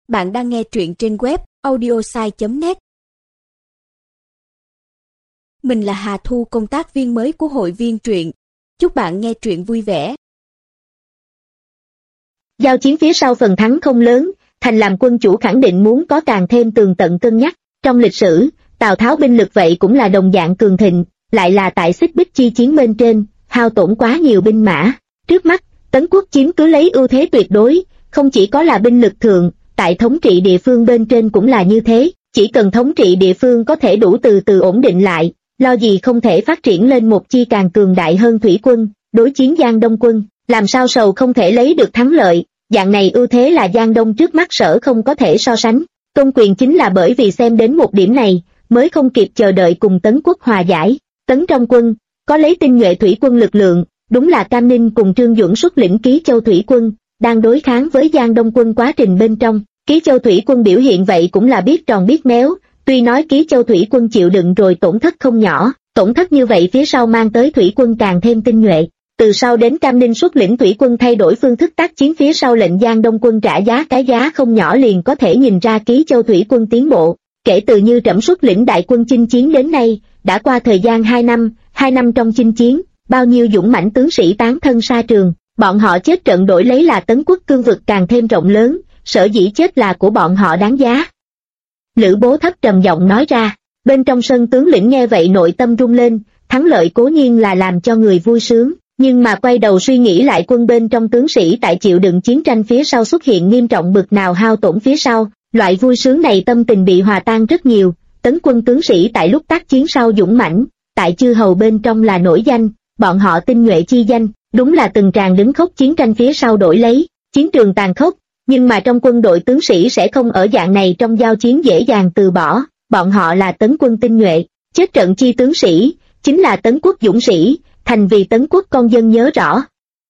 Bạn đang nghe truyện trên web audiosai.net. Mình là Hà Thu, công tác viên mới của hội viên truyện. Chúc bạn nghe truyện vui vẻ. Giao chiến phía sau phần thắng không lớn, Thành làm quân chủ khẳng định muốn có càng thêm tường tận cân nhắc. Trong lịch sử, Tào Tháo binh lực vậy cũng là đồng dạng cường thịnh, lại là tại Xích Bích chi chiến bên trên, hao tổn quá nhiều binh mã. Trước mắt, Tấn quốc chiếm cứ lấy ưu thế tuyệt đối, không chỉ có là binh lực thượng, tại thống trị địa phương bên trên cũng là như thế, chỉ cần thống trị địa phương có thể đủ từ từ ổn định lại, lo gì không thể phát triển lên một chi càng cường đại hơn thủy quân, đối chiến Giang Đông quân, làm sao sầu không thể lấy được thắng lợi, dạng này ưu thế là Giang Đông trước mắt Sở không có thể so sánh. Tôn Quyền chính là bởi vì xem đến một điểm này, mới không kịp chờ đợi cùng Tấn quốc hòa giải. Tấn trong quân, có lấy tinh nhuệ thủy quân lực lượng, đúng là Cam Ninh cùng Trương Duẩn xuất lĩnh Ký Châu thủy quân, đang đối kháng với Giang Đông quân quá trình bên trong. Ký Châu thủy quân biểu hiện vậy cũng là biết tròn biết méo, tuy nói Ký Châu thủy quân chịu đựng rồi tổn thất không nhỏ, tổn thất như vậy phía sau mang tới thủy quân càng thêm tinh nhuệ. Từ sau đến Cam Ninh xuất lĩnh thủy quân thay đổi phương thức tác chiến phía sau lệnh Giang Đông quân trả giá cái giá không nhỏ liền có thể nhìn ra Ký Châu thủy quân tiến bộ. Kể từ như Trẫm xuất lĩnh đại quân chinh chiến đến nay, đã qua thời gian 2 năm trong chinh chiến, bao nhiêu dũng mãnh tướng sĩ tán thân sa trường, bọn họ chết trận đổi lấy là Tấn quốc cương vực càng thêm rộng lớn, sở dĩ chết là của bọn họ đáng giá. Lữ Bố thấp trầm giọng nói ra, bên trong sân tướng lĩnh nghe vậy nội tâm rung lên, thắng lợi cố nhiên là làm cho người vui sướng, nhưng mà quay đầu suy nghĩ lại quân bên trong tướng sĩ tại chịu đựng chiến tranh phía sau xuất hiện nghiêm trọng bực nào hao tổn phía sau, loại vui sướng này tâm tình bị hòa tan rất nhiều. Tấn quân tướng sĩ tại lúc tác chiến sau dũng mãnh, tại chư hầu bên trong là nổi danh, bọn họ tinh nhuệ chi danh, đúng là từng tràng đứng khốc chiến tranh phía sau đổi lấy, chiến trường tàn khốc, nhưng mà trong quân đội tướng sĩ sẽ không ở dạng này trong giao chiến dễ dàng từ bỏ, bọn họ là Tấn quân tinh nhuệ, chết trận chi tướng sĩ, chính là Tấn quốc dũng sĩ, thành vì Tấn quốc con dân nhớ rõ.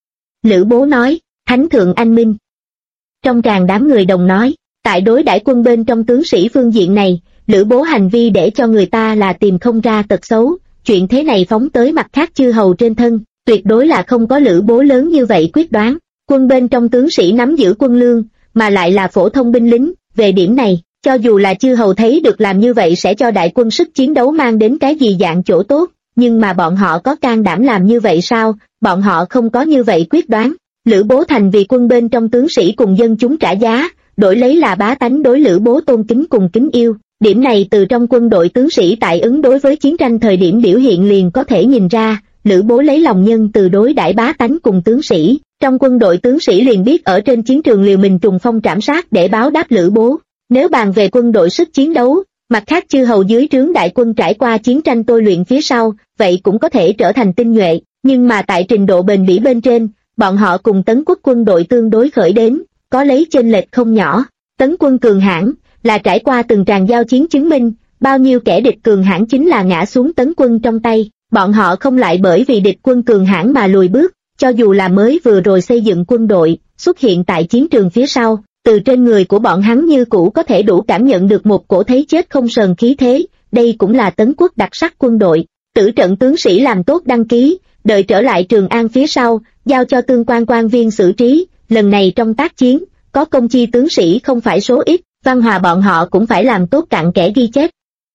Lữ Bố nói, thánh thượng anh minh. Trong tràng đám người đồng nói, tại đối đãi quân bên trong tướng sĩ phương diện này, Lữ Bố hành vi để cho người ta là tìm không ra tật xấu, chuyện thế này phóng tới mặt khác chư hầu trên thân, tuyệt đối là không có Lữ Bố lớn như vậy quyết đoán. Quân bên trong tướng sĩ nắm giữ quân lương, mà lại là phổ thông binh lính, về điểm này, cho dù là chư hầu thấy được làm như vậy sẽ cho đại quân sức chiến đấu mang đến cái gì dạng chỗ tốt, nhưng mà bọn họ có can đảm làm như vậy sao, bọn họ không có như vậy quyết đoán. Lữ Bố thành vì quân bên trong tướng sĩ cùng dân chúng trả giá, đổi lấy là bá tánh đối Lữ Bố tôn kính cùng kính yêu. Điểm này từ trong quân đội tướng sĩ tại ứng đối với chiến tranh thời điểm biểu hiện liền có thể nhìn ra, Lữ Bố lấy lòng nhân từ đối đãi bá tánh cùng tướng sĩ, trong quân đội tướng sĩ liền biết ở trên chiến trường liều mình trùng phong trảm sát để báo đáp Lữ Bố. Nếu bàn về quân đội sức chiến đấu, mặt khác chư hầu dưới trướng đại quân trải qua chiến tranh tôi luyện phía sau, vậy cũng có thể trở thành tinh nhuệ, nhưng mà tại trình độ bền bỉ bên trên, bọn họ cùng Tấn quốc quân đội tương đối khởi đến, có lấy chênh lệch không nhỏ. Tấn quân cường hãn là trải qua từng tràng giao chiến chứng minh, bao nhiêu kẻ địch cường hãn chính là ngã xuống Tấn quân trong tay, bọn họ không lại bởi vì địch quân cường hãn mà lùi bước, cho dù là mới vừa rồi xây dựng quân đội, xuất hiện tại chiến trường phía sau, từ trên người của bọn hắn như cũ có thể đủ cảm nhận được một cổ thấy chết không sờn khí thế, đây cũng là Tấn quốc đặc sắc quân đội. Tử trận tướng sĩ làm tốt đăng ký, đợi trở lại Trường An phía sau, giao cho tương quan quan viên xử trí, lần này trong tác chiến, có công chi tướng sĩ không phải số ít, văn hòa bọn họ cũng phải làm tốt cặn kẽ ghi chép.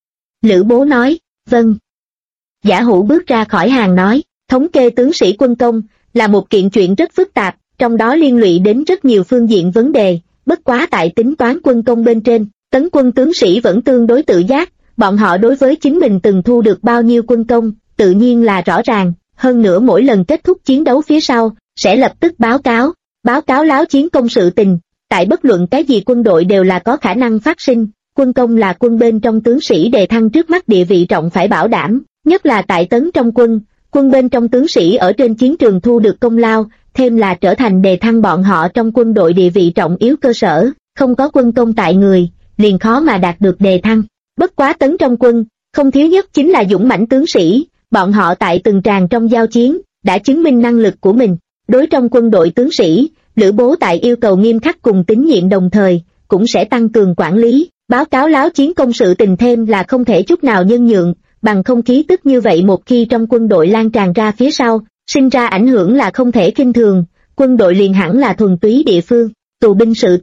Lữ Bố nói, vâng. Giả Hữu bước ra khỏi hàng nói, thống kê tướng sĩ quân công, là một kiện chuyện rất phức tạp, trong đó liên lụy đến rất nhiều phương diện vấn đề, bất quá tại tính toán quân công bên trên, Tấn quân tướng sĩ vẫn tương đối tự giác, bọn họ đối với chính mình từng thu được bao nhiêu quân công, tự nhiên là rõ ràng, hơn nữa mỗi lần kết thúc chiến đấu phía sau, sẽ lập tức báo cáo láo chiến công sự tình, tại bất luận cái gì quân đội đều là có khả năng phát sinh, quân công là quân bên trong tướng sĩ đề thăng trước mắt địa vị trọng phải bảo đảm, nhất là tại Tấn trong quân, quân bên trong tướng sĩ ở trên chiến trường thu được công lao, thêm là trở thành đề thăng bọn họ trong quân đội địa vị trọng yếu cơ sở, không có quân công tại người, liền khó mà đạt được đề thăng. Bất quá Tấn trong quân, không thiếu nhất chính là dũng mãnh tướng sĩ, bọn họ tại từng tràng trong giao chiến, đã chứng minh năng lực của mình. Đối trong quân đội tướng sĩ, Lữ Bố tại yêu cầu nghiêm khắc cùng tín nhiệm đồng thời, cũng sẽ tăng cường quản lý, báo cáo láo chiến công sự tình thêm là không thể chút nào nhân nhượng, bằng không khí tức như vậy một khi trong quân đội lan tràn ra phía sau, sinh ra ảnh hưởng là không thể khinh thường, quân đội liền hẳn là thuần túy địa phương, tù binh sự tình,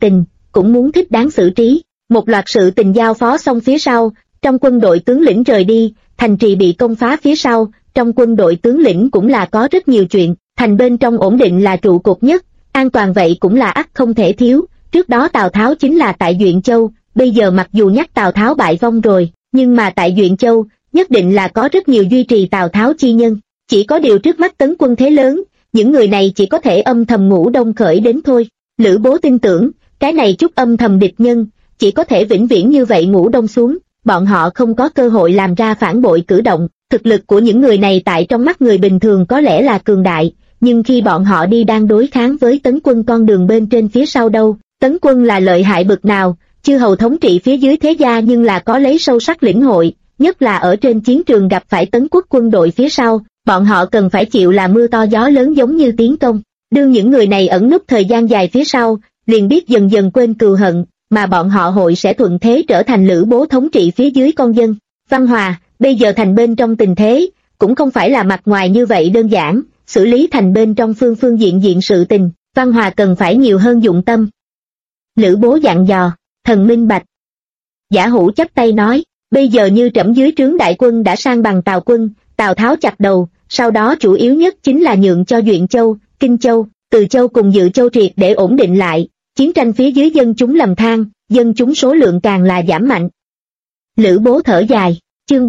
cũng muốn thích đáng xử trí. Một loạt sự tình giao phó xong phía sau, trong quân đội tướng lĩnh rời đi, thành trì bị công phá phía sau, trong quân đội tướng lĩnh cũng là có rất nhiều chuyện, thành bên trong ổn định là trụ cột nhất, an toàn vậy cũng là ắt không thể thiếu. Trước đó Tào Tháo chính là tại Duyện Châu, bây giờ mặc dù nhắc Tào Tháo bại vong rồi, nhưng mà tại Duyện Châu, nhất định là có rất nhiều duy trì Tào Tháo chi nhân. Chỉ có điều trước mắt tấn quân thế lớn, những người này chỉ có thể âm thầm ngủ đông khởi đến thôi. Lữ Bố tin tưởng, cái này chút âm thầm địch nhân, chỉ có thể vĩnh viễn như vậy ngủ đông xuống, bọn họ không có cơ hội làm ra phản bội cử động. Thực lực của những người này tại trong mắt người bình thường có lẽ là cường đại, nhưng khi bọn họ đi đang đối kháng với tấn quân con đường bên trên phía sau đâu, tấn quân là lợi hại bực nào, chư hầu thống trị phía dưới thế gia nhưng là có lấy sâu sắc lĩnh hội, nhất là ở trên chiến trường gặp phải tấn quốc quân đội phía sau, bọn họ cần phải chịu là mưa to gió lớn giống như tiến công. Đương những người này ẩn núp thời gian dài phía sau, liền biết dần dần quên cừu hận, mà bọn họ hội sẽ thuận thế trở thành Lữ Bố thống trị phía dưới con dân. Văn Hòa, bây giờ thành bên trong tình thế, cũng không phải là mặt ngoài như vậy đơn giản, xử lý thành bên trong phương diện sự tình, Văn Hòa cần phải nhiều hơn dụng tâm. Lữ Bố dặn dò, thần minh bạch. Giả Hủ chắp tay nói, bây giờ như trẫm dưới trướng đại quân đã sang bằng Tào quân, Tào Tháo chặt đầu, sau đó chủ yếu nhất chính là nhượng cho Duyện Châu, Kinh Châu, Từ Châu cùng Dự Châu triệt để ổn định lại, chiến tranh phía dưới dân chúng lầm than, dân chúng số lượng càng là giảm mạnh. Lữ Bố thở dài, chương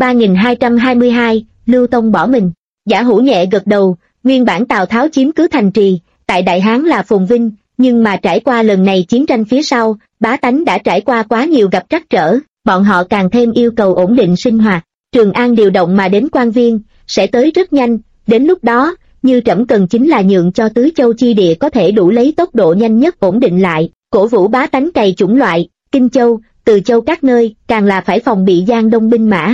3222, Lưu Tông bỏ mình. Giả Hủ nhẹ gật đầu, nguyên bản Tào Tháo chiếm cứ thành trì, tại Đại Hán là phồn vinh, nhưng mà trải qua lần này chiến tranh phía sau, bá tánh đã trải qua quá nhiều gặp trắc trở, bọn họ càng thêm yêu cầu ổn định sinh hoạt. Trường An điều động mà đến quan viên, sẽ tới rất nhanh, đến lúc đó, như trẫm cần chính là nhượng cho tứ châu chi địa có thể đủ lấy tốc độ nhanh nhất ổn định lại, cổ vũ bá tánh cày chủng loại, Kinh Châu, Từ Châu các nơi, càng là phải phòng bị Giang Đông binh mã.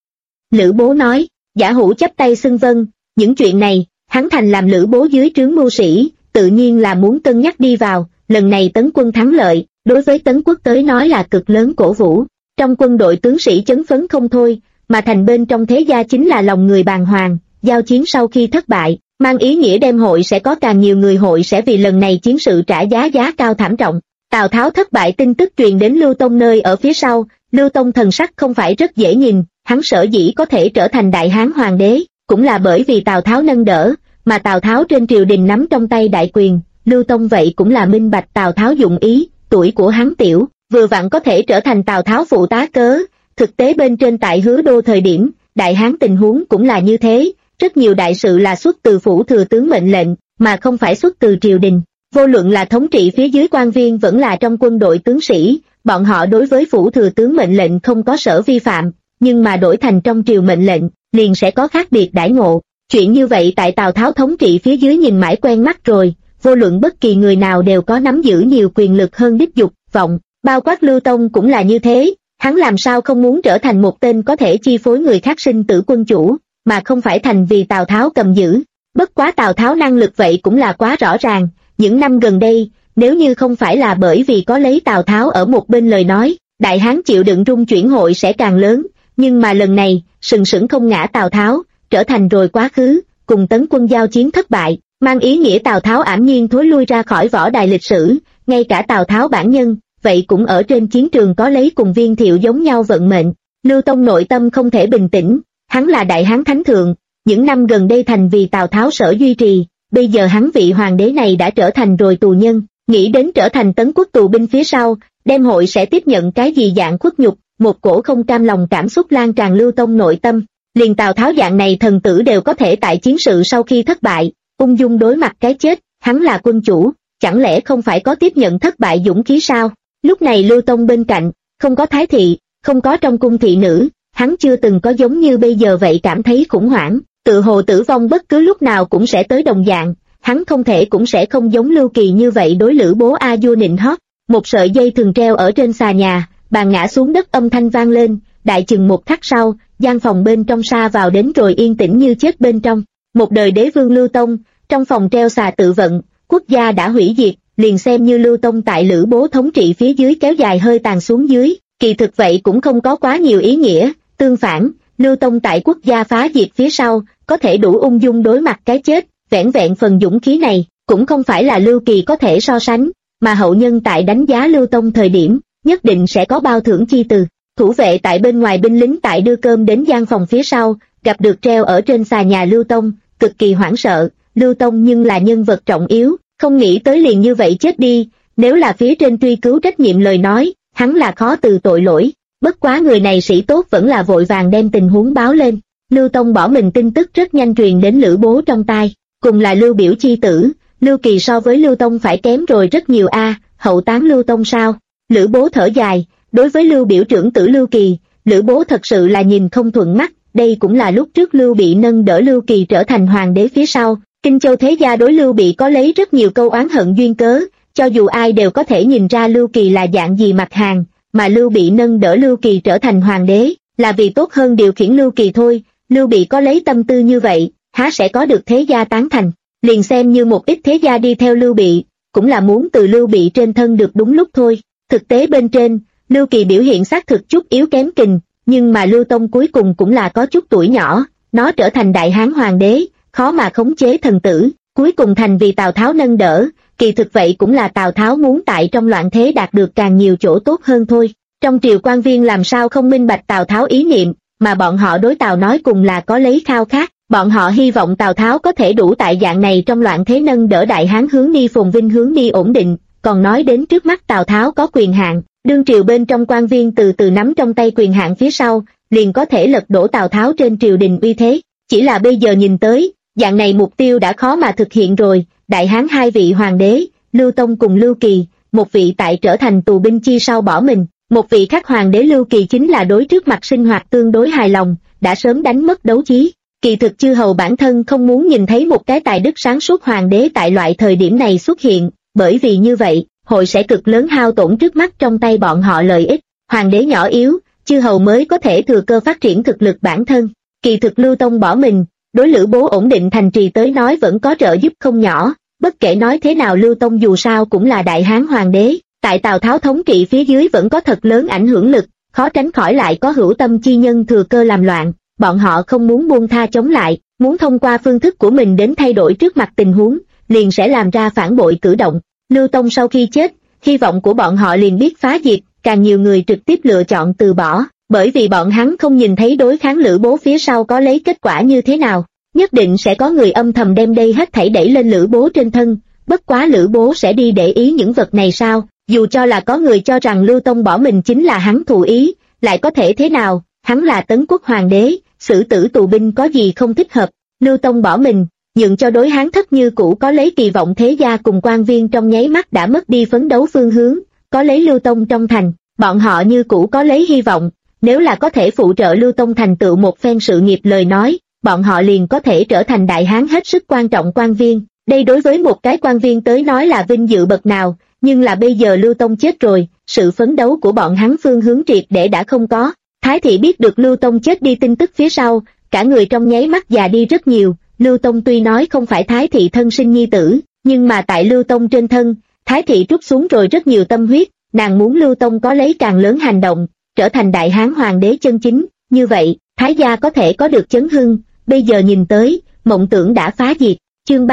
Lữ Bố nói, Giả Hủ chắp tay xưng vâng, những chuyện này, hắn thành làm Lữ Bố dưới trướng mưu sĩ, tự nhiên là muốn cân nhắc đi vào, lần này tấn quân thắng lợi, đối với tấn quốc tới nói là cực lớn cổ vũ, trong quân đội tướng sĩ chấn phấn không thôi, mà thành bên trong thế gia chính là lòng người bàng hoàng, giao chiến sau khi thất bại, mang ý nghĩa đêm hội sẽ có càng nhiều người hội sẽ vì lần này chiến sự trả giá cao thảm trọng. Tào Tháo thất bại tin tức truyền đến Lưu Tông nơi ở phía sau, Lưu Tông thần sắc không phải rất dễ nhìn, hắn sở dĩ có thể trở thành Đại Hán hoàng đế, cũng là bởi vì Tào Tháo nâng đỡ, mà Tào Tháo trên triều đình nắm trong tay đại quyền, Lưu Tông vậy cũng là minh bạch Tào Tháo dụng ý, tuổi của hắn tiểu, vừa vặn có thể trở thành Tào Tháo phụ tá cớ, thực tế bên trên tại Hứa Đô thời điểm, Đại Hán tình huống cũng là như thế, rất nhiều đại sự là xuất từ phủ thừa tướng mệnh lệnh, mà không phải xuất từ triều đình. Vô luận là thống trị phía dưới quan viên vẫn là trong quân đội tướng sĩ, bọn họ đối với phủ thừa tướng mệnh lệnh không có sở vi phạm, nhưng mà đổi thành trong triều mệnh lệnh, liền sẽ có khác biệt đãi ngộ. Chuyện như vậy tại Tào Tháo thống trị phía dưới nhìn mãi quen mắt rồi, vô luận bất kỳ người nào đều có nắm giữ nhiều quyền lực hơn đích dục, vọng, bao quát Lưu Tông cũng là như thế, hắn làm sao không muốn trở thành một tên có thể chi phối người khác sinh tử quân chủ, mà không phải thành vì Tào Tháo cầm giữ. Bất quá Tào Tháo năng lực vậy cũng là quá rõ ràng, những năm gần đây, nếu như không phải là bởi vì có lấy Tào Tháo ở một bên lời nói, Đại Hán chịu đựng rung chuyển hội sẽ càng lớn, nhưng mà lần này, sừng sững không ngã Tào Tháo, trở thành rồi quá khứ, cùng tấn quân giao chiến thất bại, mang ý nghĩa Tào Tháo ảm nhiên thối lui ra khỏi võ đài lịch sử, ngay cả Tào Tháo bản nhân, vậy cũng ở trên chiến trường có lấy cùng Viên Thiệu giống nhau vận mệnh. Lưu Tông nội tâm không thể bình tĩnh, hắn là Đại Hán thánh thượng, những năm gần đây thành vì Tào Tháo sở duy trì, bây giờ hắn vị hoàng đế này đã trở thành rồi tù nhân, nghĩ đến trở thành tấn quốc tù binh phía sau, đem hội sẽ tiếp nhận cái gì dạng khuất nhục, một cổ không cam lòng cảm xúc lan tràn Lưu Tông nội tâm. Liền Tào Tháo dạng này thần tử đều có thể tại chiến sự sau khi thất bại, ung dung đối mặt cái chết, hắn là quân chủ, chẳng lẽ không phải có tiếp nhận thất bại dũng khí sao? Lúc này Lưu Tông bên cạnh, không có thái thị, không có trong cung thị nữ, hắn chưa từng có giống như bây giờ vậy cảm thấy khủng hoảng, tự hồ tử vong bất cứ lúc nào cũng sẽ tới đồng dạng, hắn không thể cũng sẽ không giống Lưu Kỳ như vậy đối Lữ Bố a vua nịnh hót. Một sợi dây thường treo ở trên xà nhà, bàn ngã xuống đất âm thanh vang lên, đại chừng một khắc sau, gian phòng bên trong sa vào đến rồi yên tĩnh như chết bên trong. Một đời đế vương Lưu Tông, trong phòng treo xà tự vận, quốc gia đã hủy diệt, liền xem như Lưu Tông tại Lữ Bố thống trị phía dưới kéo dài hơi tàn xuống dưới, kỳ thực vậy cũng không có quá nhiều ý nghĩa, tương phản, Lưu Tông tại quốc gia phá diệt phía sau, có thể đủ ung dung đối mặt cái chết, vẻn vẹn phần dũng khí này, cũng không phải là Lưu Kỳ có thể so sánh, mà hậu nhân tại đánh giá Lưu Tông thời điểm, nhất định sẽ có bao thưởng chi từ. Thủ vệ tại bên ngoài binh lính tại đưa cơm đến gian phòng phía sau, gặp được treo ở trên xà nhà Lưu Tông, cực kỳ hoảng sợ. Lưu Tông nhưng là nhân vật trọng yếu, không nghĩ tới liền như vậy chết đi, nếu là phía trên truy cứu trách nhiệm lời nói, hắn là khó từ tội lỗi. Bất quá người này sĩ tốt vẫn là vội vàng đem tình huống báo lên. Lưu Tông bỏ mình tin tức rất nhanh truyền đến Lữ Bố trong tai, cùng là Lưu Biểu chi tử, Lưu Kỳ so với Lưu Tông phải kém rồi rất nhiều a. Hậu táng Lưu Tông sao? Lữ Bố thở dài, đối với Lưu Biểu trưởng tử Lưu Kỳ, Lữ Bố thật sự là nhìn không thuận mắt, đây cũng là lúc trước Lưu Bị nâng đỡ Lưu Kỳ trở thành hoàng đế phía sau, Kinh Châu thế gia đối Lưu Bị có lấy rất nhiều câu oán hận duyên cớ, cho dù ai đều có thể nhìn ra Lưu Kỳ là dạng gì mặt hàng, mà Lưu Bị nâng đỡ Lưu Kỳ trở thành hoàng đế, là vì tốt hơn điều khiển Lưu Kỳ thôi. Lưu Bị có lấy tâm tư như vậy, há sẽ có được thế gia tán thành, liền xem như một ít thế gia đi theo Lưu Bị, cũng là muốn từ Lưu Bị trên thân được đúng lúc thôi. Thực tế bên trên, Lưu Kỳ biểu hiện xác thực chút yếu kém kình, nhưng mà Lưu Tông cuối cùng cũng là có chút tuổi nhỏ, nó trở thành đại hán hoàng đế, khó mà khống chế thần tử, cuối cùng thành vì Tào Tháo nâng đỡ, kỳ thực vậy cũng là Tào Tháo muốn tại trong loạn thế đạt được càng nhiều chỗ tốt hơn thôi. Trong triều quan viên làm sao không minh bạch Tào Tháo ý niệm, mà bọn họ đối Tào nói cùng là có lấy khao khát, bọn họ hy vọng Tào Tháo có thể đủ tại dạng này trong loạn thế nâng đỡ đại hán hướng đi phồn vinh, hướng đi ổn định. Còn nói đến trước mắt Tào Tháo có quyền hạn, đương triều bên trong quan viên từ từ nắm trong tay quyền hạn phía sau, liền có thể lật đổ Tào Tháo trên triều đình uy thế. Chỉ là bây giờ nhìn tới, dạng này mục tiêu đã khó mà thực hiện rồi. Đại hán hai vị hoàng đế, Lưu Tông cùng Lưu Kỳ, một vị tại trở thành tù binh chi sau bỏ mình, một vị khác hoàng đế Lưu Kỳ chính là đối trước mặt sinh hoạt tương đối hài lòng, đã sớm đánh mất đấu trí. Kỳ thực chư hầu bản thân không muốn nhìn thấy một cái tài đức sáng suốt hoàng đế tại loại thời điểm này xuất hiện, bởi vì như vậy, hội sẽ cực lớn hao tổn trước mắt trong tay bọn họ lợi ích. Hoàng đế nhỏ yếu, chư hầu mới có thể thừa cơ phát triển thực lực bản thân. Kỳ thực Lưu Tông bỏ mình, đối Lữ Bố ổn định thành trì tới nói vẫn có trợ giúp không nhỏ. Bất kể nói thế nào Lưu Tông dù sao cũng là đại hán hoàng đế, tại Tào Tháo thống trị phía dưới vẫn có thật lớn ảnh hưởng lực, khó tránh khỏi lại có hữu tâm chi nhân thừa cơ làm loạn. Bọn họ không muốn buông tha chống lại, muốn thông qua phương thức của mình đến thay đổi trước mặt tình huống, liền sẽ làm ra phản bội cử động. Lưu Tông sau khi chết, hy vọng của bọn họ liền biết phá diệt, càng nhiều người trực tiếp lựa chọn từ bỏ, bởi vì bọn hắn không nhìn thấy đối kháng Lữ Bố phía sau có lấy kết quả như thế nào. Nhất định sẽ có người âm thầm đem đây hết thảy đẩy lên Lữ Bố trên thân, bất quá Lữ Bố sẽ đi để ý những vật này sao? Dù cho là có người cho rằng Lưu Tông bỏ mình chính là hắn thù ý, lại có thể thế nào? Hắn là Tấn Quốc hoàng đế, xử tử tù binh có gì không thích hợp. Lưu Tông bỏ mình, nhượng cho đối Hán Thất như cũ có lấy kỳ vọng thế gia cùng quan viên trong nháy mắt đã mất đi phấn đấu phương hướng, có lấy Lưu Tông trong thành, bọn họ như cũ có lấy hy vọng, nếu là có thể phụ trợ Lưu Tông thành tựu một phen sự nghiệp lời nói, bọn họ liền có thể trở thành đại hán hết sức quan trọng quan viên. Đây đối với một cái quan viên tới nói là vinh dự bậc nào, nhưng là bây giờ Lưu Tông chết rồi, sự phấn đấu của bọn hắn phương hướng triệt để đã không có. Thái thị biết được Lưu Tông chết đi tin tức phía sau, cả người trong nháy mắt già đi rất nhiều. Lưu Tông tuy nói không phải Thái thị thân sinh nhi tử, nhưng mà tại Lưu Tông trên thân, Thái thị trút xuống rồi rất nhiều tâm huyết, nàng muốn Lưu Tông có lấy càng lớn hành động, trở thành đại hán hoàng đế chân chính, như vậy, Thái gia có thể có được chấn hưng. Bây giờ nhìn tới, mộng tưởng đã phá diệt. Chương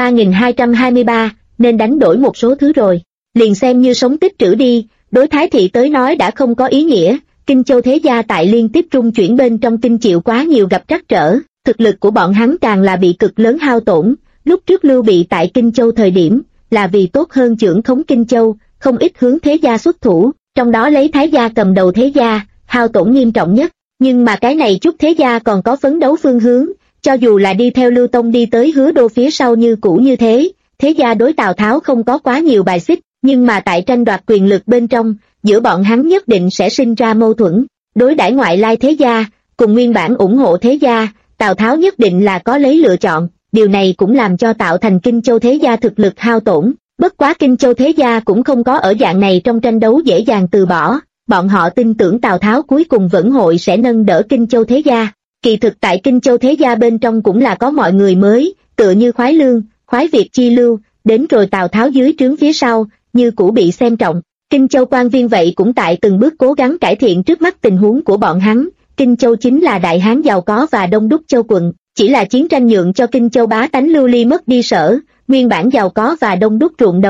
3223, nên đánh đổi một số thứ rồi. Liền xem như sống tích trữ đi, đối Thái thị tới nói đã không có ý nghĩa. Kinh Châu thế gia tại liên tiếp trung chuyển bên trong kinh chịu quá nhiều gặp trắc trở, thực lực của bọn hắn càng là bị cực lớn hao tổn. Lúc trước Lưu Bị tại Kinh Châu thời điểm, là vì tốt hơn trưởng khống Kinh Châu, không ít hướng thế gia xuất thủ, trong đó lấy Thái gia cầm đầu thế gia, hao tổn nghiêm trọng nhất. Nhưng mà cái này chút thế gia còn có phấn đấu phương hướng, cho dù là đi theo Lưu Tông đi tới Hứa Đô phía sau như cũ như thế, thế gia đối Tào Tháo không có quá nhiều bài xích, nhưng mà tại tranh đoạt quyền lực bên trong, giữa bọn hắn nhất định sẽ sinh ra mâu thuẫn. Đối đãi ngoại lai thế gia, cùng nguyên bản ủng hộ thế gia, Tào Tháo nhất định là có lấy lựa chọn, điều này cũng làm cho tạo thành Kinh Châu thế gia thực lực hao tổn. Bất quá Kinh Châu thế gia cũng không có ở dạng này trong tranh đấu dễ dàng từ bỏ, bọn họ tin tưởng Tào Tháo cuối cùng vẫn hội sẽ nâng đỡ Kinh Châu thế gia. Kỳ thực tại Kinh Châu thế gia bên trong cũng là có mọi người mới, tựa như Khoái Lương, Khoái Việt chi lưu, đến rồi Tào Tháo dưới trướng phía sau, như cũ bị xem trọng. Kinh Châu quan viên vậy cũng tại từng bước cố gắng cải thiện trước mắt tình huống của bọn hắn. Kinh Châu chính là đại hán giàu có và đông đúc châu quận, chỉ là chiến tranh nhượng cho Kinh Châu bá tánh lưu ly mất đi sở, nguyên bản giàu có và đông đúc ruộng đồng,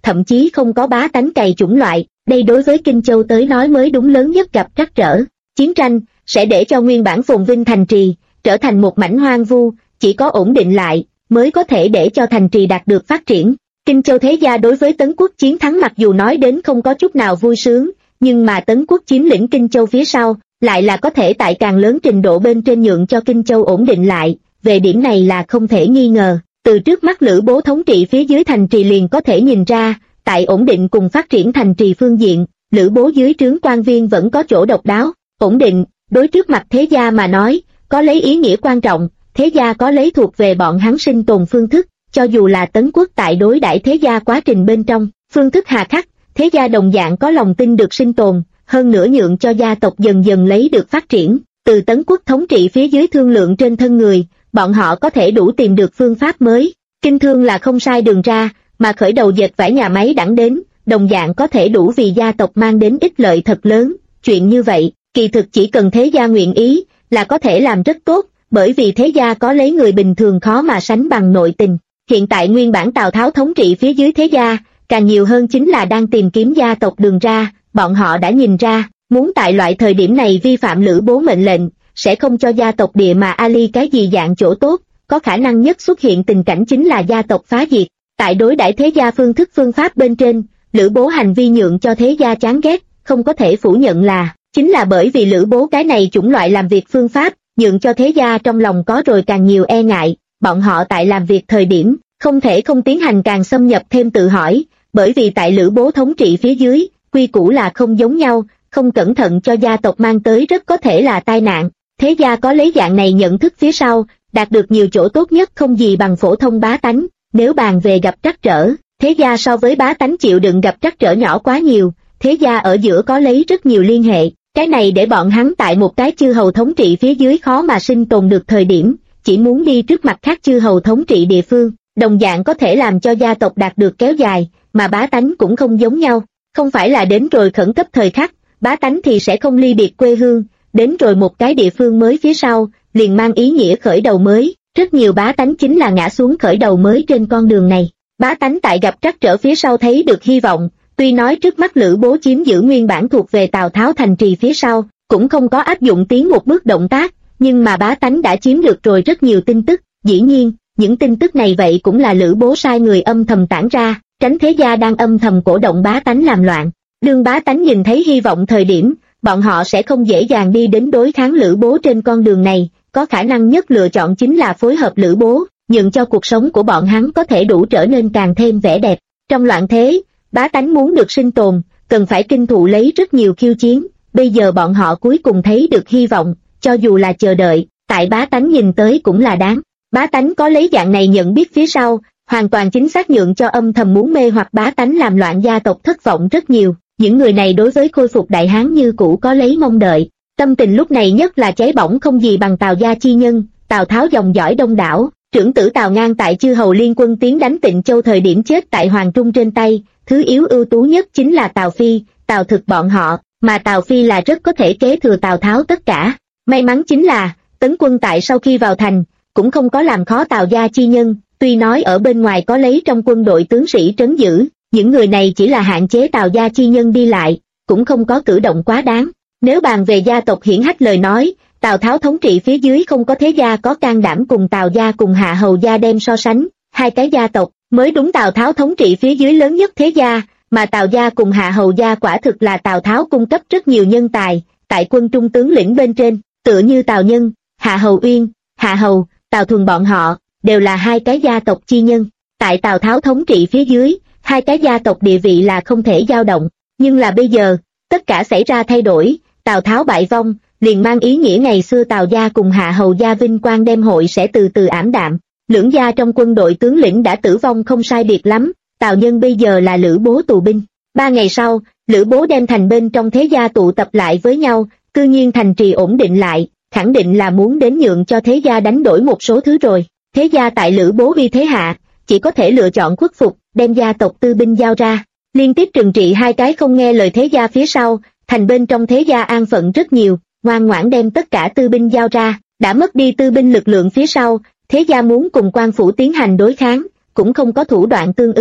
thậm chí không có bá tánh cày chủng loại, đây đối với Kinh Châu tới nói mới đúng lớn nhất gặp trắc trở. Chiến tranh sẽ để cho nguyên bản phồn vinh thành trì trở thành một mảnh hoang vu, chỉ có ổn định lại mới có thể để cho thành trì đạt được phát triển. Kinh Châu thế gia đối với Tấn Quốc chiến thắng mặc dù nói đến không có chút nào vui sướng, nhưng mà Tấn Quốc chiếm lĩnh Kinh Châu phía sau, lại là có thể tại càng lớn trình độ bên trên nhượng cho Kinh Châu ổn định lại, về điểm này là không thể nghi ngờ. Từ trước mắt Lữ Bố thống trị phía dưới thành trì liền có thể nhìn ra, tại ổn định cùng phát triển thành trì phương diện, Lữ Bố dưới trướng quan viên vẫn có chỗ độc đáo. Ổn định, đối trước mặt thế gia mà nói, có lấy ý nghĩa quan trọng, thế gia có lấy thuộc về bọn hắn sinh tồn phương thức, cho dù là Tấn Quốc tại đối đãi thế gia quá trình bên trong, phương thức hà khắc, thế gia đồng dạng có lòng tin được sinh tồn, hơn nữa nhượng cho gia tộc dần dần lấy được phát triển. Từ Tấn Quốc thống trị phía dưới thương lượng trên thân người, bọn họ có thể đủ tìm được phương pháp mới. Kinh thương là không sai đường ra, mà khởi đầu dệt vải nhà máy đẳng đến, đồng dạng có thể đủ vì gia tộc mang đến ích lợi thật lớn. Chuyện như vậy, kỳ thực chỉ cần thế gia nguyện ý, là có thể làm rất tốt, bởi vì thế gia có lấy người bình thường khó mà sánh bằng nội tình. Hiện tại nguyên bản Tào Tháo thống trị phía dưới thế gia, càng nhiều hơn chính là đang tìm kiếm gia tộc đường ra, bọn họ đã nhìn ra, muốn tại loại thời điểm này vi phạm Lữ Bố mệnh lệnh, sẽ không cho gia tộc Địa mà Ali cái gì dạng chỗ tốt, có khả năng nhất xuất hiện tình cảnh chính là gia tộc phá diệt. Tại đối đãi thế gia phương thức phương pháp bên trên, Lữ Bố hành vi nhượng cho thế gia chán ghét, không có thể phủ nhận là, chính là bởi vì Lữ Bố cái này chủng loại làm việc phương pháp, nhượng cho thế gia trong lòng có rồi càng nhiều e ngại, bọn họ tại làm việc thời điểm, không thể không tiến hành càng xâm nhập thêm tự hỏi, bởi vì tại Lữ Bố thống trị phía dưới, quy củ là không giống nhau, không cẩn thận cho gia tộc mang tới rất có thể là tai nạn. Thế gia có lấy dạng này nhận thức phía sau, đạt được nhiều chỗ tốt nhất không gì bằng phổ thông bá tánh. Nếu bàn về gặp trắc trở, thế gia so với bá tánh chịu đựng gặp trắc trở nhỏ quá nhiều, thế gia ở giữa có lấy rất nhiều liên hệ, cái này để bọn hắn tại một cái chư hầu thống trị phía dưới khó mà sinh tồn được thời điểm, chỉ muốn đi trước mặt khác chư hầu thống trị địa phương, đồng dạng có thể làm cho gia tộc đạt được kéo dài, mà bá tánh cũng không giống nhau, không phải là đến rồi khẩn cấp thời khắc, bá tánh thì sẽ không ly biệt quê hương, đến rồi một cái địa phương mới phía sau, liền mang ý nghĩa khởi đầu mới. Rất nhiều bá tánh chính là ngã xuống khởi đầu mới trên con đường này. Bá tánh tại gặp trắc trở phía sau thấy được hy vọng, tuy nói trước mắt Lữ Bố chiếm giữ nguyên bản thuộc về Tào Tháo thành trì phía sau, cũng không có áp dụng tiến một bước động tác, nhưng mà bá tánh đã chiếm được rồi rất nhiều tin tức. Dĩ nhiên, những tin tức này vậy cũng là Lữ Bố sai người âm thầm tản ra, tránh thế gia đang âm thầm cổ động bá tánh làm loạn. Đương bá tánh nhìn thấy hy vọng thời điểm, bọn họ sẽ không dễ dàng đi đến đối kháng Lữ Bố trên con đường này. Có khả năng nhất lựa chọn chính là phối hợp Lữ Bố, nhường cho cuộc sống của bọn hắn có thể đủ trở nên càng thêm vẻ đẹp. Trong loạn thế, bá tánh muốn được sinh tồn, cần phải kinh thụ lấy rất nhiều khiêu chiến, bây giờ bọn họ cuối cùng thấy được hy vọng, cho dù là chờ đợi, tại bá tánh nhìn tới cũng là đáng. Bá tánh có lấy dạng này nhận biết phía sau, hoàn toàn chính xác nhượng cho âm thầm muốn mê hoặc bá tánh làm loạn gia tộc thất vọng rất nhiều. Những người này đối với khôi phục Đại Hán như cũ có lấy mong đợi. Tâm tình lúc này nhất là cháy bỏng không gì bằng Tào gia chi nhân, Tào Tháo dòng dõi đông đảo, trưởng tử Tào Ngang tại chư hầu liên quân tiến đánh Tịnh Châu thời điểm chết tại Hoàng Trung trên tay, thứ yếu ưu tú nhất chính là Tào Phi, Tào Thực bọn họ, mà Tào Phi là rất có thể kế thừa Tào Tháo tất cả. May mắn chính là, Tấn quân tại sau khi vào thành, cũng không có làm khó Tào gia chi nhân, tuy nói ở bên ngoài có lấy trong quân đội tướng sĩ trấn giữ, những người này chỉ là hạn chế Tào gia chi nhân đi lại, cũng không có cử động quá đáng. Nếu bàn về gia tộc hiển hách lời nói, Tào Tháo thống trị phía dưới không có thế gia có can đảm cùng Tào gia cùng Hạ Hầu gia đem so sánh, hai cái gia tộc mới đúng Tào Tháo thống trị phía dưới lớn nhất thế gia, mà Tào gia cùng Hạ Hầu gia quả thực là Tào Tháo cung cấp rất nhiều nhân tài, tại quân trung tướng lĩnh bên trên, tựa như Tào Nhân, Hạ Hầu Uyên, Hạ Hầu, Tào Thuần bọn họ, đều là hai cái gia tộc chi nhân. Tại Tào Tháo thống trị phía dưới, hai cái gia tộc địa vị là không thể dao động, nhưng là bây giờ, tất cả xảy ra thay đổi. Tào Tháo bại vong, liền mang ý nghĩa ngày xưa Tào gia cùng Hạ Hầu gia vinh quang đem hội sẽ từ từ ảm đạm. Lưỡng gia trong quân đội tướng lĩnh đã tử vong không sai biệt lắm, Tào Nhân bây giờ là Lữ Bố tù binh. 3 ngày sau, Lữ Bố đem thành bên trong thế gia tụ tập lại với nhau, cư nhiên thành trì ổn định lại, khẳng định là muốn đến nhượng cho thế gia đánh đổi một số thứ rồi. Thế gia tại Lữ Bố uy thế hạ, chỉ có thể lựa chọn khuất phục, đem gia tộc tư binh giao ra, liên tiếp trừng trị hai cái không nghe lời thế gia phía sau. Thành bên trong thế gia an phận rất nhiều, ngoan ngoãn đem tất cả tư binh giao ra, đã mất đi tư binh lực lượng phía sau, thế gia muốn cùng quan phủ tiến hành đối kháng, cũng không có thủ đoạn tương ứng,